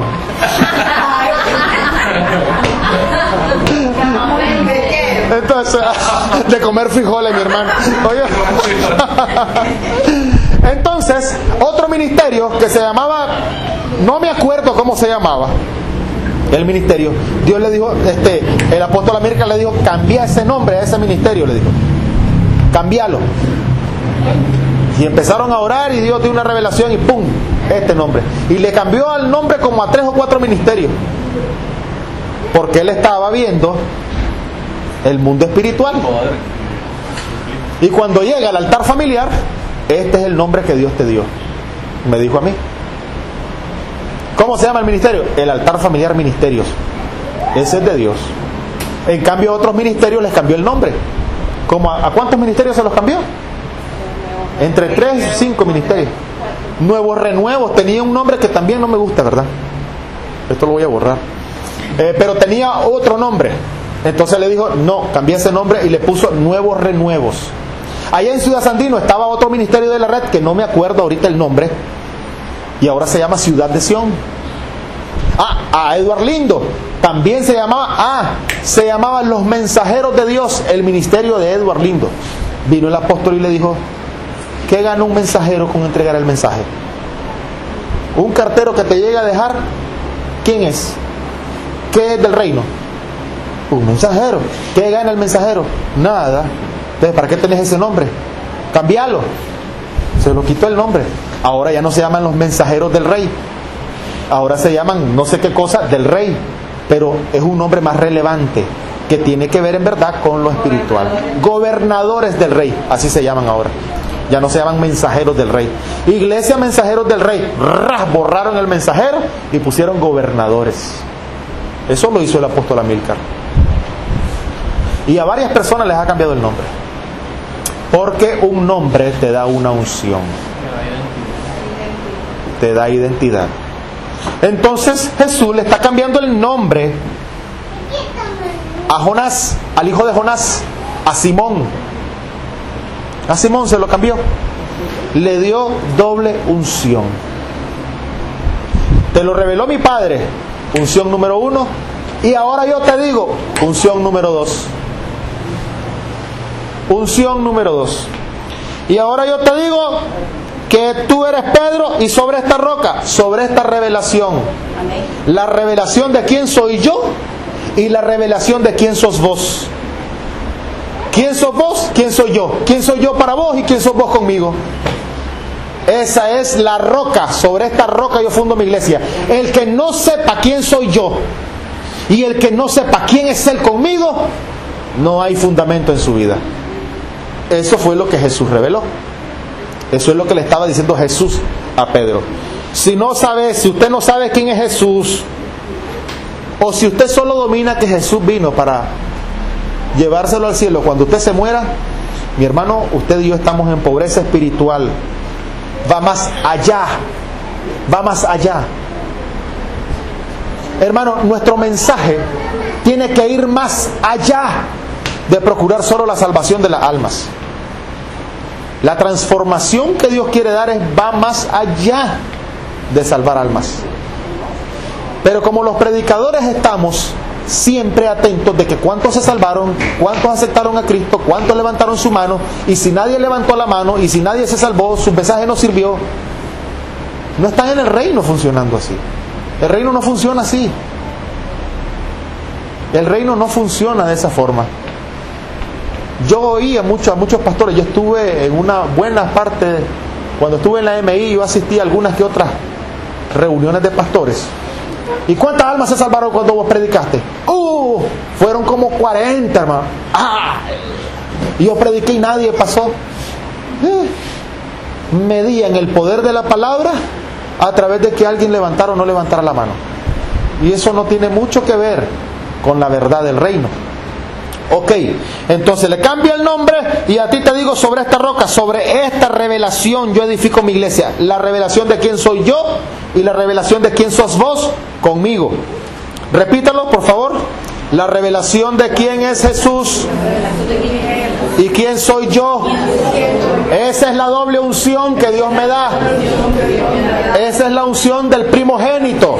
Speaker 1: Entonces, de comer frijoles, mi hermano. Oye. Entonces, otro ministerio que se llamaba, no me acuerdo cómo se llamaba, el ministerio. Dios le dijo, el apóstol Amílcar le dijo, cambia ese nombre a ese ministerio, le dijo. Cámbialo. Y empezaron a orar y Dios dio una revelación y ¡pum! Este nombre. Y le cambió el nombre como a 3 o 4 ministerios. Porque él estaba viendo el mundo espiritual. Y cuando llega al altar familiar, este es el nombre que Dios te dio. Me dijo a mí. ¿Cómo se llama el ministerio? El altar familiar ministerios. Ese es de Dios. En cambio a otros ministerios les cambió el nombre. ¿Cómo a cuántos ministerios se los cambió? Entre 3 y 5 ministerios. Nuevos renuevos. Tenía un nombre que también no me gusta, ¿verdad? Esto lo voy a borrar. Pero tenía otro nombre. Entonces le dijo, no, cambié ese nombre y le puso Nuevos Renuevos. Allá en Ciudad Sandino estaba otro ministerio de la red que no me acuerdo ahorita el nombre. Y ahora se llama Ciudad de Sión. A Edward Lindo también se llamaban Los Mensajeros de Dios, el ministerio de Edward Lindo. Vino el apóstol y le dijo, ¿qué gana un mensajero con entregar el mensaje? Un cartero que te llega a dejar, ¿quién es? ¿Qué es del reino? Un mensajero. ¿Qué gana el mensajero? Nada. Entonces, ¿para qué tenés ese nombre? Cambialo. Se lo quitó el nombre. Ahora ya no se llaman los mensajeros del rey. Ahora se llaman no sé qué cosa del rey. Pero es un nombre más relevante que tiene que ver en verdad con lo espiritual. Gobernadores del rey, así se llaman ahora. Ya no se llaman mensajeros del rey. Iglesia mensajeros del rey. Borraron el mensajero y pusieron gobernadores. Eso lo hizo el apóstol Amílcar. Y a varias personas les ha cambiado el nombre. Porque un nombre te da una unción. Te da identidad. Entonces Jesús le está cambiando el nombre a Jonás, al hijo de Jonás, a Simón. A Simón se lo cambió. Le dio doble unción. Te lo reveló mi Padre. Unción número 1. Y ahora yo te digo, unción número 2. Unción número 2. Y ahora yo te digo que tú eres Pedro y sobre esta roca, sobre esta revelación. Amén. La revelación de quién soy yo y la revelación de quién sos vos. ¿Quién sos vos? ¿Quién soy yo? ¿Quién soy yo para vos y quién sos vos conmigo? Esa es la roca. Sobre esta roca yo fundo mi iglesia. El que no sepa quién soy yo y el que no sepa quién es Él conmigo, no hay fundamento en su vida. Eso fue lo que Jesús reveló. Eso es lo que le estaba diciendo Jesús a Pedro. Si usted no sabe quién es Jesús, o si usted solo domina que Jesús vino para llevárselo al cielo cuando usted se muera, mi hermano, usted y yo estamos en pobreza espiritual. Va más allá. Va más allá. Hermano, nuestro mensaje tiene que ir más allá de procurar solo la salvación de las almas. La transformación que Dios quiere dar va más allá de salvar almas. Pero como los predicadores estamos siempre atentos de que cuántos se salvaron, cuántos aceptaron a Cristo, cuántos levantaron su mano, y si nadie levantó la mano y si nadie se salvó, su mensaje no sirvió. No están en el reino funcionando así. El reino no funciona así. El reino no funciona de esa forma. Yo oí a muchos pastores. Yo estuve en una buena parte, cuando estuve en la MI, yo asistí a algunas que otras reuniones de pastores. ¿Y cuántas almas se salvaron cuando vos predicaste? Fueron como 40, hermano. Y yo prediqué y nadie pasó. Medían el poder de la palabra a través de que alguien levantara o no levantara la mano. Y eso no tiene mucho que ver con la verdad del reino. Ok, entonces le cambio el nombre y a ti te digo: sobre esta roca, sobre esta revelación yo edifico mi iglesia. La revelación de quién soy yo y la revelación de quién sos vos conmigo. Repítalo, por favor. La revelación de quién es Jesús y quién soy yo. Esa es la doble unción que Dios me da. Esa es la unción del primogénito.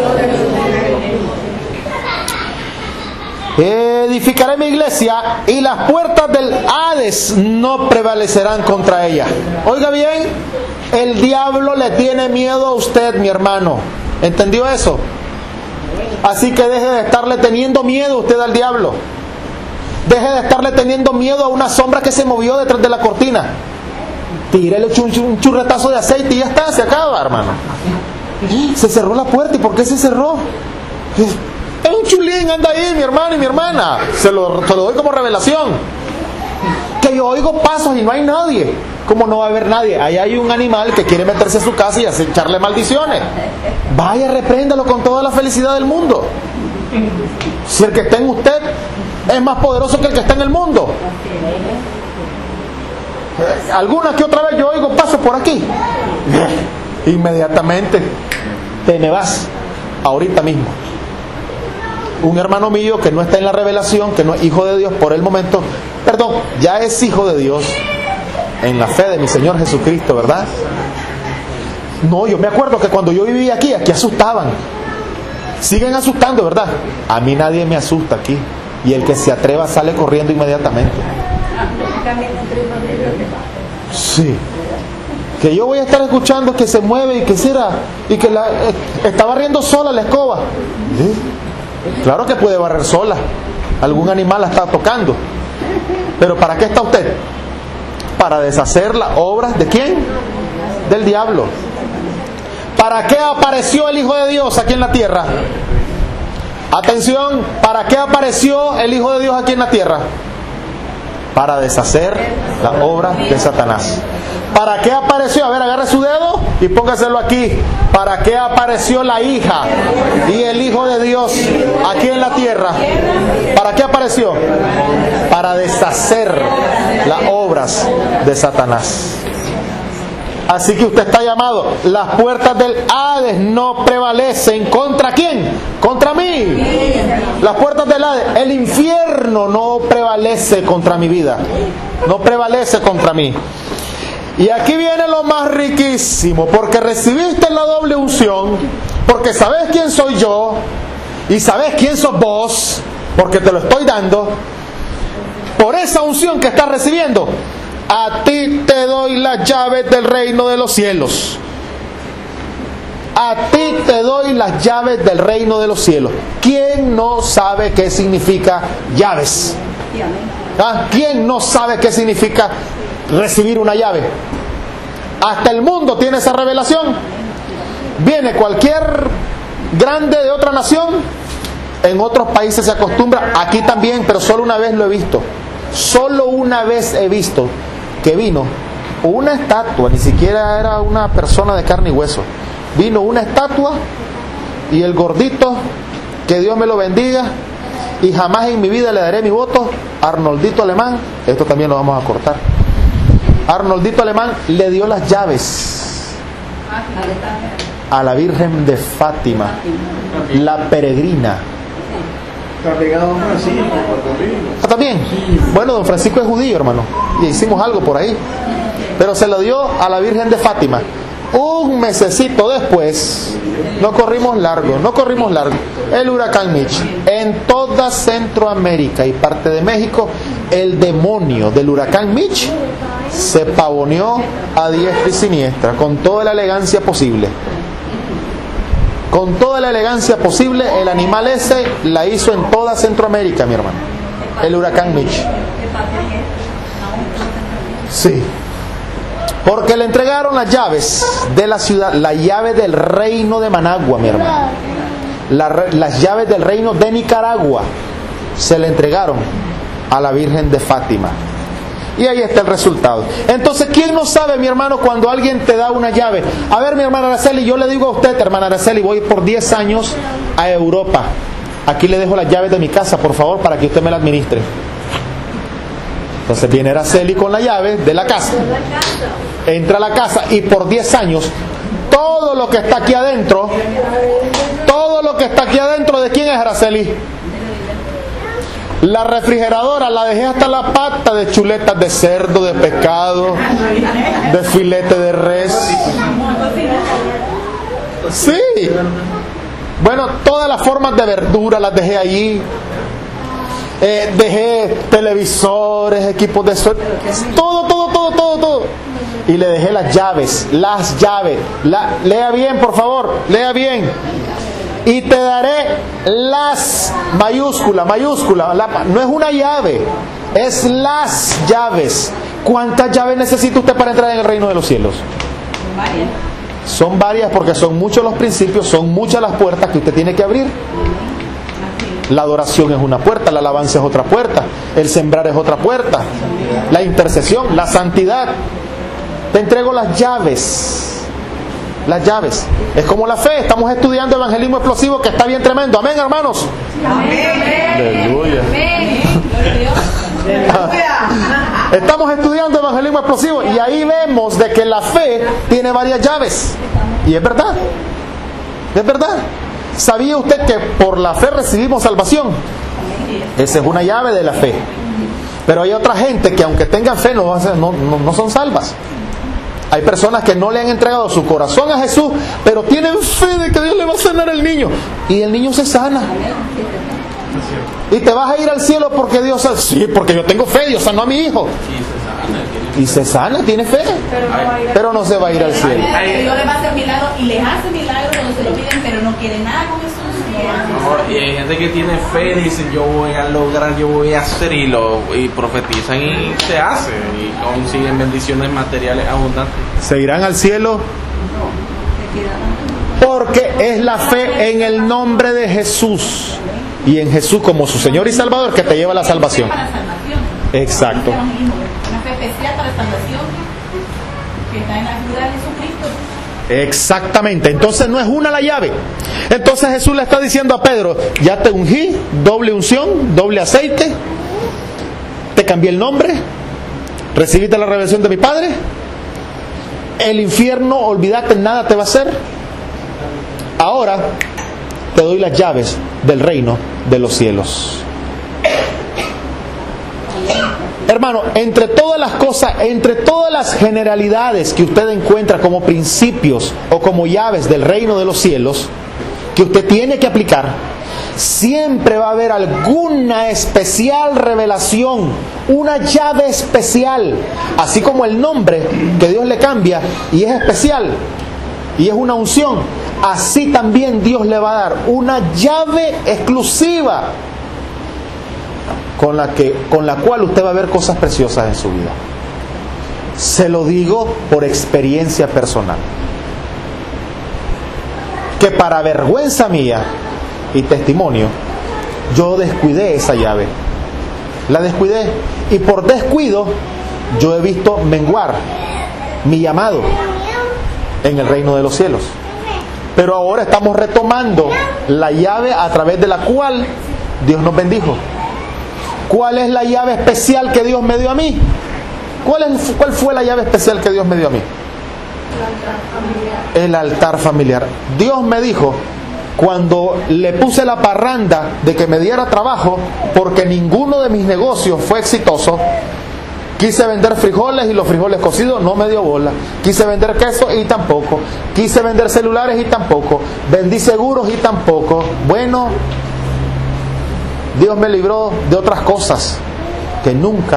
Speaker 1: Edificaré mi iglesia y las puertas del Hades no prevalecerán contra ella. Oiga bien, el diablo le tiene miedo a usted, mi hermano. ¿Entendió eso? Así que deje de estarle teniendo miedo usted al diablo. Deje de estarle teniendo miedo a una sombra que se movió detrás de la cortina. Tírele un churretazo de aceite y ya está, se acaba, hermano. Se cerró la puerta. ¿Y por qué se cerró? Es un chulín, anda ahí, mi hermano y mi hermana. Se lo doy como revelación. Que yo oigo pasos y no hay nadie. ¿Cómo no va a haber nadie? Ahí hay un animal que quiere meterse a su casa y echarle maldiciones. Vaya, repréndalo con toda la felicidad del mundo. Si el que está en usted es más poderoso que el que está en el mundo. Alguna que otra vez yo oigo pasos por aquí. Inmediatamente te me vas. Ahorita mismo. Un hermano mío que no está en la revelación, que no es hijo de Dios por el momento, ya es hijo de Dios en la fe de mi Señor Jesucristo, ¿verdad? No, yo me acuerdo que cuando yo vivía aquí asustaban. Siguen asustando, ¿verdad? A mí nadie me asusta aquí. Y el que se atreva sale corriendo inmediatamente. Sí. Que yo voy a estar escuchando que se mueve y que está barriendo sola la escoba. ¿Sí? Claro que puede barrer sola. Algún animal la está tocando. Pero ¿para qué está usted? Para deshacer las obras ¿de quién? Del diablo. ¿Para qué apareció el Hijo de Dios aquí en la tierra? Atención, ¿para qué apareció el Hijo de Dios aquí en la tierra? Para deshacer la obra de Satanás. ¿Para qué apareció? A ver, agarre su dedo y póngaselo aquí. ¿Para qué apareció la hija y el Hijo de Dios aquí en la tierra? ¿Para qué apareció? Para deshacer las obras de Satanás. Así que usted está llamado. Las puertas del Hades no prevalecen. ¿Contra quién? Contra mí. Las puertas del Hades. El infierno no prevalece contra mi vida. No prevalece contra mí. Y aquí viene lo más riquísimo. Porque recibiste la doble unción. Porque sabes quién soy yo. Y sabes quién sos vos. Porque te lo estoy dando. Por esa unción que estás recibiendo, a ti te doy las llaves del reino de los cielos. A ti te doy las llaves del reino de los cielos. ¿Quién no sabe qué significa llaves? ¿Ah? ¿Quién no sabe qué significa recibir una llave? Hasta el mundo tiene esa revelación. Viene cualquier grande de otra nación, en otros países se acostumbra, aquí también, pero solo una vez lo he visto. Solo una vez he visto que vino una estatua, ni siquiera era una persona de carne y hueso. Vino una estatua y el gordito, que Dios me lo bendiga, y jamás en mi vida le daré mi voto, Arnoldito Alemán, esto también lo vamos a cortar. Arnoldito Alemán le dio las llaves a la Virgen de Fátima, la peregrina.
Speaker 2: Está pegado a Francisco, Puerto Rico.
Speaker 1: ¿Ah, también? Bueno, don Francisco es judío, hermano, y hicimos algo por ahí. Pero se lo dio a la Virgen de Fátima. Un mesecito después, no corrimos largo, el huracán Mitch. En toda Centroamérica y parte de México, el demonio del huracán Mitch se pavoneó a diestra y siniestra, con toda la elegancia posible. Con toda la elegancia posible, el animal ese la hizo en toda Centroamérica, mi hermano. El huracán Mitch. Sí. Porque le entregaron las llaves de la ciudad, la llave del reino de Managua, mi hermano. Las llaves del reino de Nicaragua se le entregaron a la Virgen de Fátima. Y ahí está el resultado. Entonces, ¿quién no sabe, mi hermano, cuando alguien te da una llave? A ver, mi hermana Araceli, yo le digo a usted, hermana Araceli, voy por 10 años a Europa. Aquí le dejo las llaves de mi casa, por favor, para que usted me la administre. Entonces viene Araceli con la llave de la casa. Entra a la casa y por 10 años, todo lo que está aquí adentro, ¿de quién es, Araceli? La refrigeradora la dejé hasta la pata de chuletas de cerdo, de pescado, de filete de res. Sí. Bueno, todas las formas de verdura las dejé allí. Dejé televisores, equipos de sol, todo. Y le dejé las llaves. Lea bien, por favor, lea bien. Y te daré las mayúscula, no es una llave, es las llaves. ¿Cuántas llaves necesita usted para entrar en el reino de los cielos? Son varias porque son muchos los principios, son muchas las puertas que usted tiene que abrir. La adoración es una puerta, la alabanza es otra puerta, el sembrar es otra puerta, la intercesión, la santidad. Te entrego las llaves. Las llaves. Es como la fe. Estamos estudiando evangelismo explosivo, que está bien tremendo. Amén, hermanos. Aleluya. Estamos estudiando evangelismo explosivo y ahí vemos de que la fe tiene varias llaves. Y es verdad. Es verdad. ¿Sabía usted que por la fe recibimos salvación? Esa es una llave de la fe. Pero hay otra gente que aunque tengan fe no son salvas. Hay personas que no le han entregado su corazón a Jesús, pero tienen fe de que Dios le va a sanar al niño. Y el niño se sana. Y te vas a ir al cielo porque Dios... Sí, porque yo tengo fe, Dios sanó a mi hijo. Y se sana, tiene fe. Pero no se va a ir al cielo.
Speaker 4: Dios le va a hacer milagros y les hace milagros cuando se lo piden, pero no quiere nada con Jesús.
Speaker 5: Y hay gente que tiene fe, dice yo voy a lograr, yo voy a hacer, y profetizan y se hace y consiguen bendiciones materiales abundantes.
Speaker 1: ¿Se irán al cielo? Porque es la fe en el nombre de Jesús y en Jesús como su Señor y Salvador que te lleva a la salvación. Exacto.
Speaker 4: Una fe especial para la salvación que está en la ayuda de Jesucristo.
Speaker 1: Exactamente, entonces no es una la llave. Entonces Jesús le está diciendo a Pedro, ya te ungí, doble unción, doble aceite, te cambié el nombre, recibiste la revelación de mi Padre, el infierno, olvídate, nada te va a hacer. Ahora te doy las llaves del reino de los cielos. Hermano, entre todas las cosas, entre todas las generalidades que usted encuentra como principios o como llaves del reino de los cielos, que usted tiene que aplicar, siempre va a haber alguna especial revelación, una llave especial, así como el nombre que Dios le cambia y es especial y es una unción, así también Dios le va a dar una llave exclusiva con la cual usted va a ver cosas preciosas en su vida. Se lo digo por experiencia personal. Que para vergüenza mía y testimonio, yo descuidé esa llave. La descuidé. Y por descuido, yo he visto menguar mi llamado en el reino de los cielos. Pero ahora estamos retomando la llave a través de la cual Dios nos bendijo. ¿Cuál es la llave especial que Dios me dio a mí? ¿Cuál fue la llave especial que Dios me dio a mí? El altar familiar. Dios me dijo, cuando le puse la parranda de que me diera trabajo, porque ninguno de mis negocios fue exitoso, quise vender frijoles y los frijoles cocidos no me dio bola. Quise vender queso y tampoco. Quise vender celulares y tampoco. Vendí seguros y tampoco. Bueno, Dios me libró de otras cosas que nunca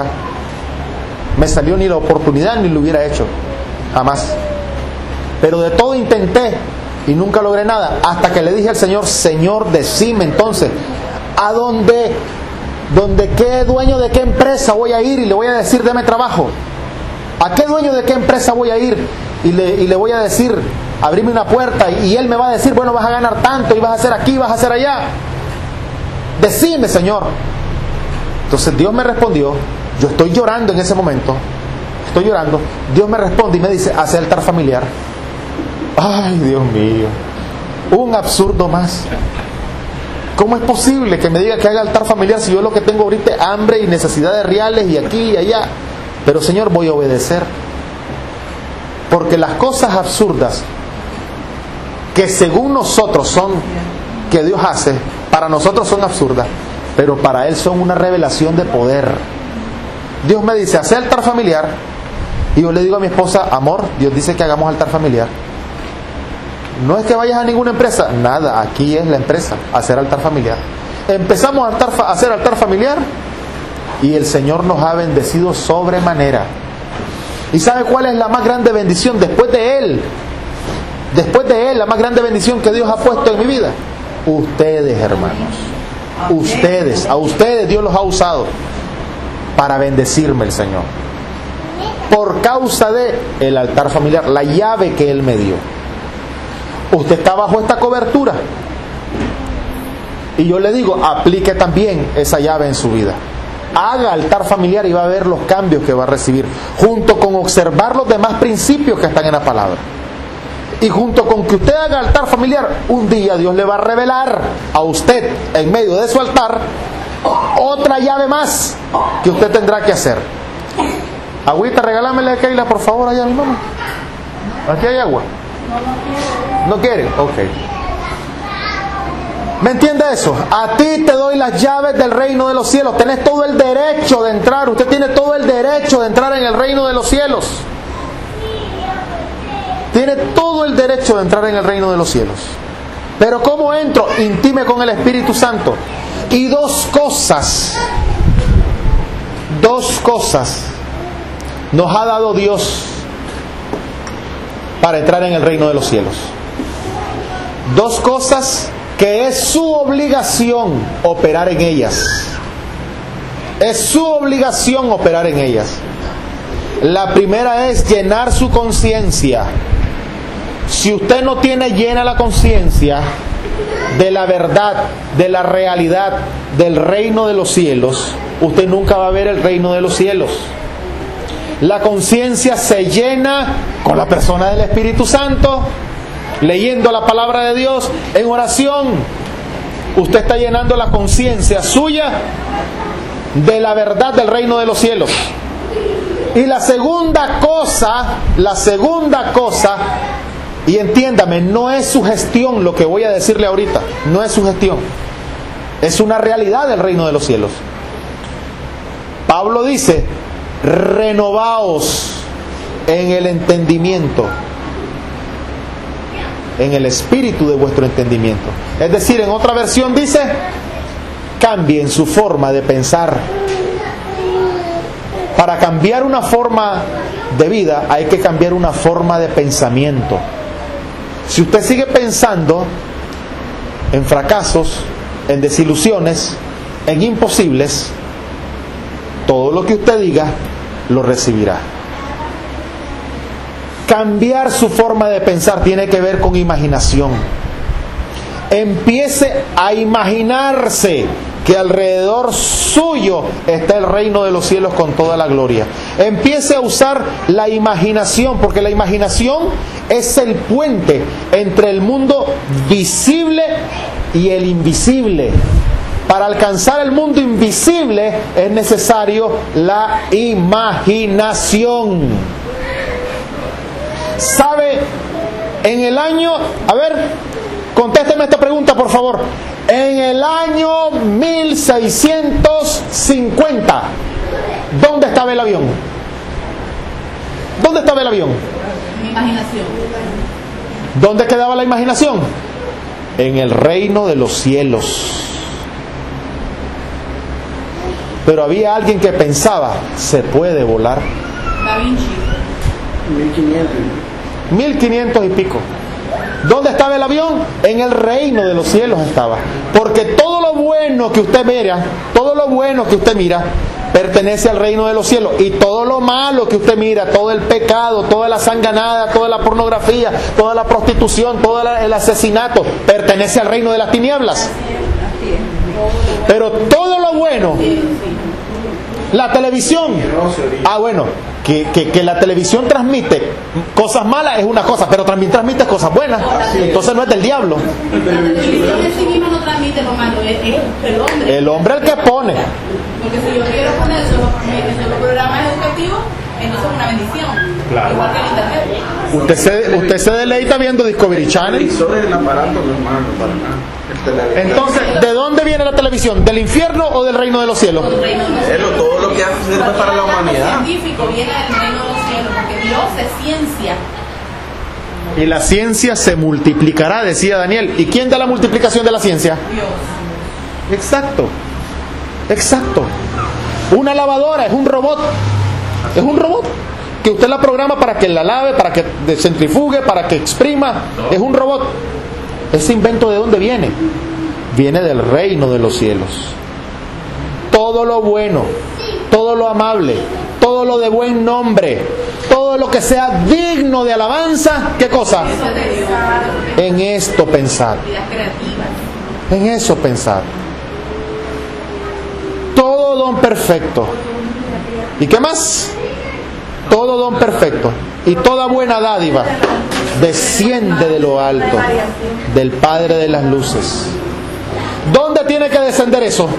Speaker 1: me salió ni la oportunidad ni lo hubiera hecho. Jamás. Pero de todo intenté y nunca logré nada. Hasta que le dije al Señor, Señor, decime entonces, ¿a dónde qué dueño de qué empresa voy a ir y le voy a decir, deme trabajo? ¿A qué dueño de qué empresa voy a ir y le voy a decir, abrime una puerta? Y él me va a decir, bueno, vas a ganar tanto y vas a hacer aquí, vas a hacer allá. Decime, Señor. Entonces Dios me respondió. Yo estoy llorando en ese momento. Estoy llorando. Dios me responde y me dice, hace altar familiar. Ay, Dios mío. Un absurdo más. ¿Cómo es posible que me diga que haga altar familiar si yo lo que tengo ahorita es hambre y necesidad de reales y aquí y allá? Pero Señor, voy a obedecer. Porque las cosas absurdas que según nosotros son, que Dios hace, para nosotros son absurdas, pero para Él son una revelación de poder. Dios me dice, haz altar familiar. Y yo le digo a mi esposa, amor, Dios dice que hagamos altar familiar. No es que vayas a ninguna empresa. Nada, aquí es la empresa, hacer altar familiar. Empezamos a hacer altar familiar y el Señor nos ha bendecido sobremanera. ¿Y sabe cuál es la más grande bendición después de Él? Después de Él, la más grande bendición que Dios ha puesto en mi vida. Ustedes, hermanos. Ustedes, a ustedes Dios los ha usado para bendecirme el Señor. Por causa de el altar familiar, la llave que Él me dio. Usted está bajo esta cobertura. Y yo le digo, aplique también esa llave en su vida. Haga altar familiar y va a ver los cambios que va a recibir. Junto con observar los demás principios que están en la palabra. Y junto con que usted haga altar familiar, un día Dios le va a revelar a usted, en medio de su altar, otra llave más que usted tendrá que hacer. Agüita, regálamele a Keila, por favor, allá a mi mamá. Aquí hay agua. ¿No quiere? Ok. ¿Me entiende eso? A ti te doy las llaves del reino de los cielos. Tenés todo el derecho de entrar. Usted tiene todo el derecho de entrar en el reino de los cielos. Tiene todo el derecho de entrar en el reino de los cielos. Pero ¿cómo entro? Intime con el Espíritu Santo. Y dos cosas nos ha dado Dios para entrar en el reino de los cielos. Dos cosas que es su obligación operar en ellas. Es su obligación operar en ellas. La primera es llenar su conciencia. Si usted no tiene llena la conciencia de la verdad, de la realidad del reino de los cielos, usted nunca va a ver el reino de los cielos. La conciencia se llena con la persona del Espíritu Santo, leyendo la palabra de Dios, en oración. Usted está llenando la conciencia suya de la verdad del reino de los cielos. Y la segunda cosa, y entiéndame, no es sugestión lo que voy a decirle ahorita, no es sugestión, es una realidad del reino de los cielos. Pablo dice, renovaos en el entendimiento, en el espíritu de vuestro entendimiento. Es decir, en otra versión dice, cambien su forma de pensar. Para cambiar una forma de vida hay que cambiar una forma de pensamiento. Si usted sigue pensando en fracasos, en desilusiones, en imposibles, todo lo que usted diga lo recibirá. cambiar su forma de pensar tiene que ver con imaginación. Empiece a imaginarse que alrededor suyo está el reino de los cielos con toda la gloria. Empiece a usar la imaginación, porque la imaginación es el puente entre el mundo visible y el invisible. Para alcanzar el mundo invisible es necesario la imaginación. ¿Sabe? En el año, a ver, contésteme esta pregunta, por favor. En el año 1650, ¿dónde estaba el avión? ¿Dónde estaba el avión?
Speaker 4: Mi imaginación.
Speaker 1: ¿Dónde quedaba la imaginación? En el reino de los cielos. Pero había alguien que pensaba, se puede volar.
Speaker 4: Da Vinci.
Speaker 1: 1500 y pico. ¿Dónde estaba el avión? En el reino de los cielos estaba. Porque todo lo bueno que usted mira, todo lo bueno que usted mira, pertenece al reino de los cielos. Y todo lo malo que usted mira, todo el pecado, toda la sanganada, toda la pornografía, toda la prostitución, todo el asesinato, pertenece al reino de las tinieblas. Pero todo lo bueno, la televisión, bueno, que la televisión transmite cosas malas es una cosa, pero también transmite cosas buenas, entonces no es del diablo.
Speaker 4: La televisión en sí misma no transmite lo malo, es el hombre.
Speaker 1: El hombre el que pone.
Speaker 4: Porque si yo quiero poner solo programas educativos, entonces es una bendición.
Speaker 1: Claro.
Speaker 4: Igual que el internet.
Speaker 1: Usted se deleita viendo Discovery Channel.
Speaker 2: El aparato no es malo para nada.
Speaker 1: Entonces, ¿de dónde viene la televisión? ¿Del infierno o del reino de los cielos?
Speaker 5: Todo lo que hace sirve para la humanidad.
Speaker 4: El científico viene del reino de los cielos, porque Dios es ciencia.
Speaker 1: Y la ciencia se multiplicará, decía Daniel. ¿Y quién da la multiplicación de la ciencia?
Speaker 4: Dios.
Speaker 1: Exacto. Exacto. Una lavadora es un robot. Es un robot que usted la programa para que la lave, para que centrifugue, para que exprima. Es un robot. ¿Ese invento de dónde viene? Viene del reino de los cielos. Todo lo bueno, todo lo amable, todo lo de buen nombre, todo lo que sea digno de alabanza, ¿qué cosa? En esto pensar. En eso pensar. Todo don perfecto. ¿Y qué más? Todo don perfecto y toda buena dádiva desciende de lo alto, del Padre de las luces. ¿Dónde tiene que descender eso?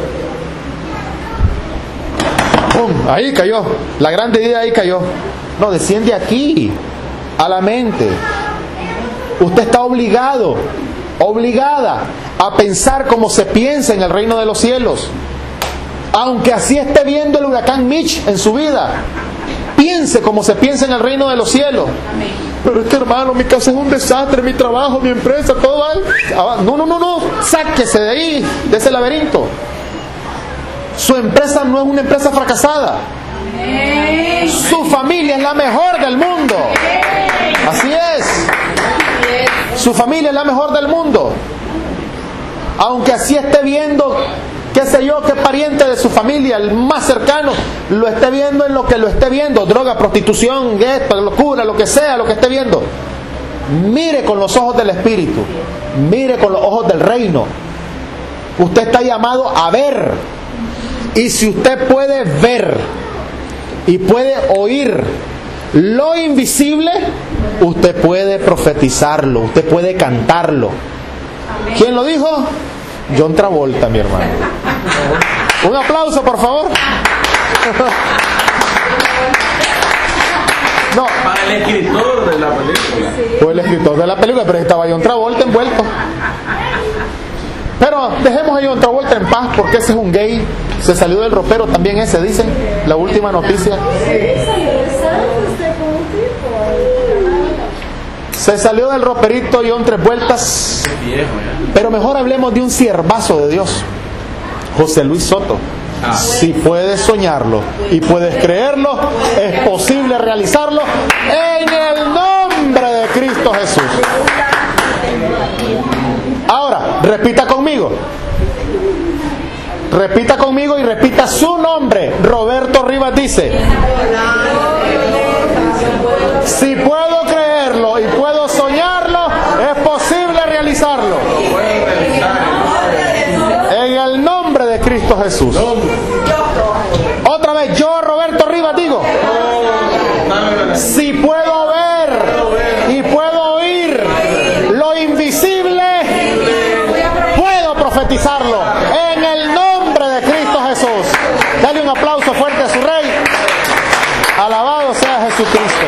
Speaker 1: ¡Pum! Ahí cayó. La grande idea ahí cayó. No, desciende aquí, a la mente. Usted está obligado, obligada a pensar como se piensa en el reino de los cielos. Aunque así esté viendo el huracán Mitch en su vida, piense como se piensa en el reino de los cielos. Pero es que, hermano, mi casa es un desastre, mi trabajo, mi empresa, todo va. No, sáquese de ahí, de ese laberinto. Su empresa no es una empresa fracasada. Su familia es la mejor del mundo. Así es. Su familia es la mejor del mundo. Aunque así esté viendo, qué sé yo, qué pariente de su familia, el más cercano, lo esté viendo en lo que lo esté viendo, droga, prostitución, locura, lo que sea, lo que esté viendo. Mire con los ojos del Espíritu, mire con los ojos del reino. Usted está llamado a ver. Y si usted puede ver y puede oír lo invisible, usted puede profetizarlo, usted puede cantarlo. ¿Quién lo dijo? John Travolta, mi hermano. Un aplauso, por favor. No.
Speaker 5: Para el escritor de la película.
Speaker 1: Fue el escritor de la película, pero estaba John Travolta envuelto. Pero dejemos a John Travolta en paz, porque ese es un gay. Se salió del ropero también ese, dicen. La última noticia. Se salió del roperito John Tres Vueltas. Pero mejor hablemos de un siervazo de Dios, José Luis Soto. Si puedes soñarlo y puedes creerlo, es posible realizarlo en el nombre de Cristo Jesús. Ahora, repita conmigo. Repita conmigo y repita su nombre. Roberto Rivas dice: si puedo creerlo, Jesús. Otra vez, yo, Roberto Rivas, digo, si puedo ver y puedo oír lo invisible, puedo profetizarlo en el nombre de Cristo Jesús. Dale un aplauso fuerte a su Rey. Alabado sea Jesucristo.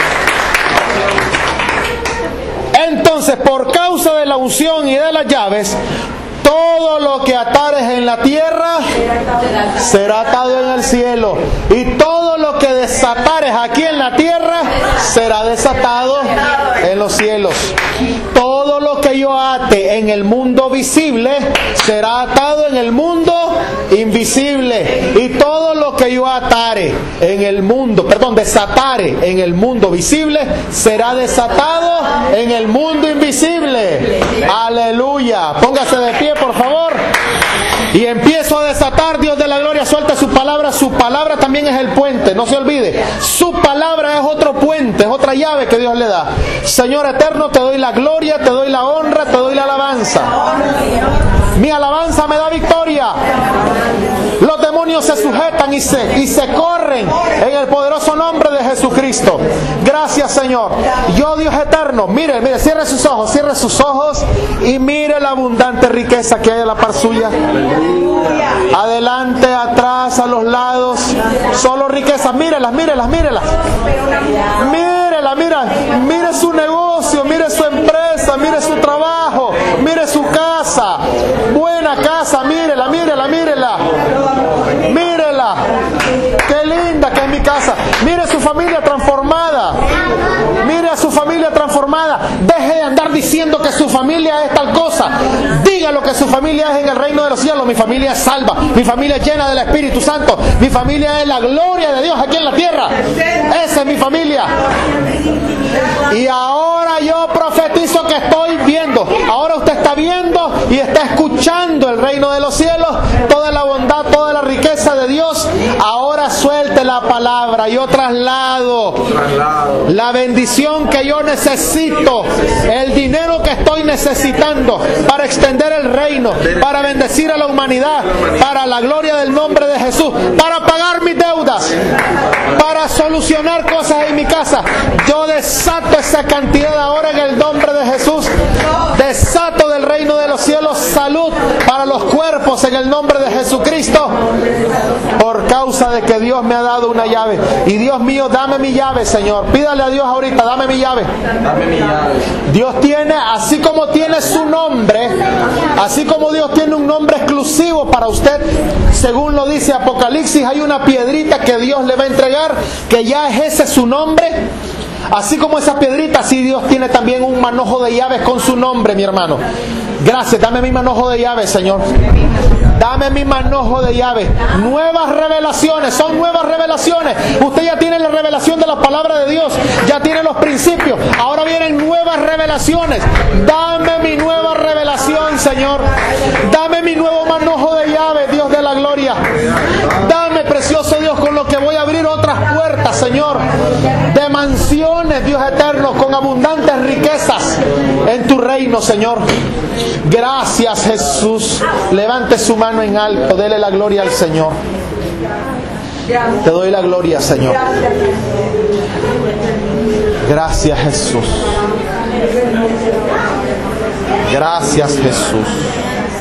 Speaker 1: Entonces, por causa de la unción y de las llaves, todo lo que atares en la tierra será atado en el cielo, y todo lo que desatares aquí en la tierra será desatado en los cielos. Todo lo que yo ate en el mundo visible será atado en el mundo invisible, y todo lo que yo atare en el mundo, desatare en el mundo visible será desatado en el mundo invisible. Aleluya. Póngase de pie, por favor. Y empiezo a desatar. Dios de la gloria suelta su palabra. Su palabra también es el puente, no se olvide. Su palabra es otro puente, es otra llave que Dios le da. Señor eterno, te doy la gloria, te doy la honra, te doy la alabanza. Mi alabanza me da victoria. Los demonios se sujetan y se corren en el poderoso nombre de Jesucristo. Gracias, Señor. Yo, Dios eterno, mire, cierre sus ojos y mire la abundante riqueza que hay a la par suya. Adelante, atrás, a los lados, solo riquezas. Mírelas. Mire su negocio, mire su empresa, mire su trabajo, mire su casa. Buena casa, mírela. Qué linda que es mi casa. Mire su familia transformada. Mire a su familia transformada. Deje de andar diciendo que su familia es tal cosa. Diga lo que su familia es en el reino de los cielos. Mi familia es salva. Mi familia es llena del Espíritu Santo. Mi familia es la gloria de Dios aquí en la tierra. Esa es mi familia. Y ahora yo profetizo que estoy viendo. Ahora usted está viendo y está escuchando el reino de los cielos. Toda la bondad, toda la riqueza de Dios. Ahora suelte la palabra. Yo traslado la bendición que yo necesito, el dinero que estoy necesitando para extender el reino, para bendecir a la humanidad, para la gloria del nombre de Jesús, para pagar mis deudas, para solucionar cosas en mi casa. Yo desato esa cantidad ahora en el nombre de Jesús. Desato del reino de los cielos salud para los cuerpos en el nombre de Jesucristo, por causa de que Dios me ha dado una llave. Y Dios mío, dame mi llave, Señor. Pídale a Dios ahorita, dame mi llave. Dios tiene, así como tiene su nombre, así como Dios tiene un nombre exclusivo para usted, según lo dice Apocalipsis, hay una piedrita que Dios le va a entregar, que ya es ese su nombre. Así como esa piedrita, así Dios tiene también un manojo de llaves con su nombre, mi hermano. Gracias, dame mi manojo de llaves, Señor. Dame mi manojo de llaves. Nuevas revelaciones, son nuevas revelaciones. Usted ya tiene la revelación de la palabra de Dios, ya tiene los principios. Ahora vienen nuevas revelaciones. Dame mi nueva revelación, Señor. Dame mi nuevo manojo de llaves, Dios de la gloria. Dame, precioso Dios, con lo que voy a abrir otras puertas, Señor, de mansiones, Dios eterno, con abundantes riquezas en tu reino, Señor. Gracias, Jesús. Levante su mano en alto, dele la gloria al Señor. Te doy la gloria, Señor. Gracias, Jesús. Gracias, Jesús.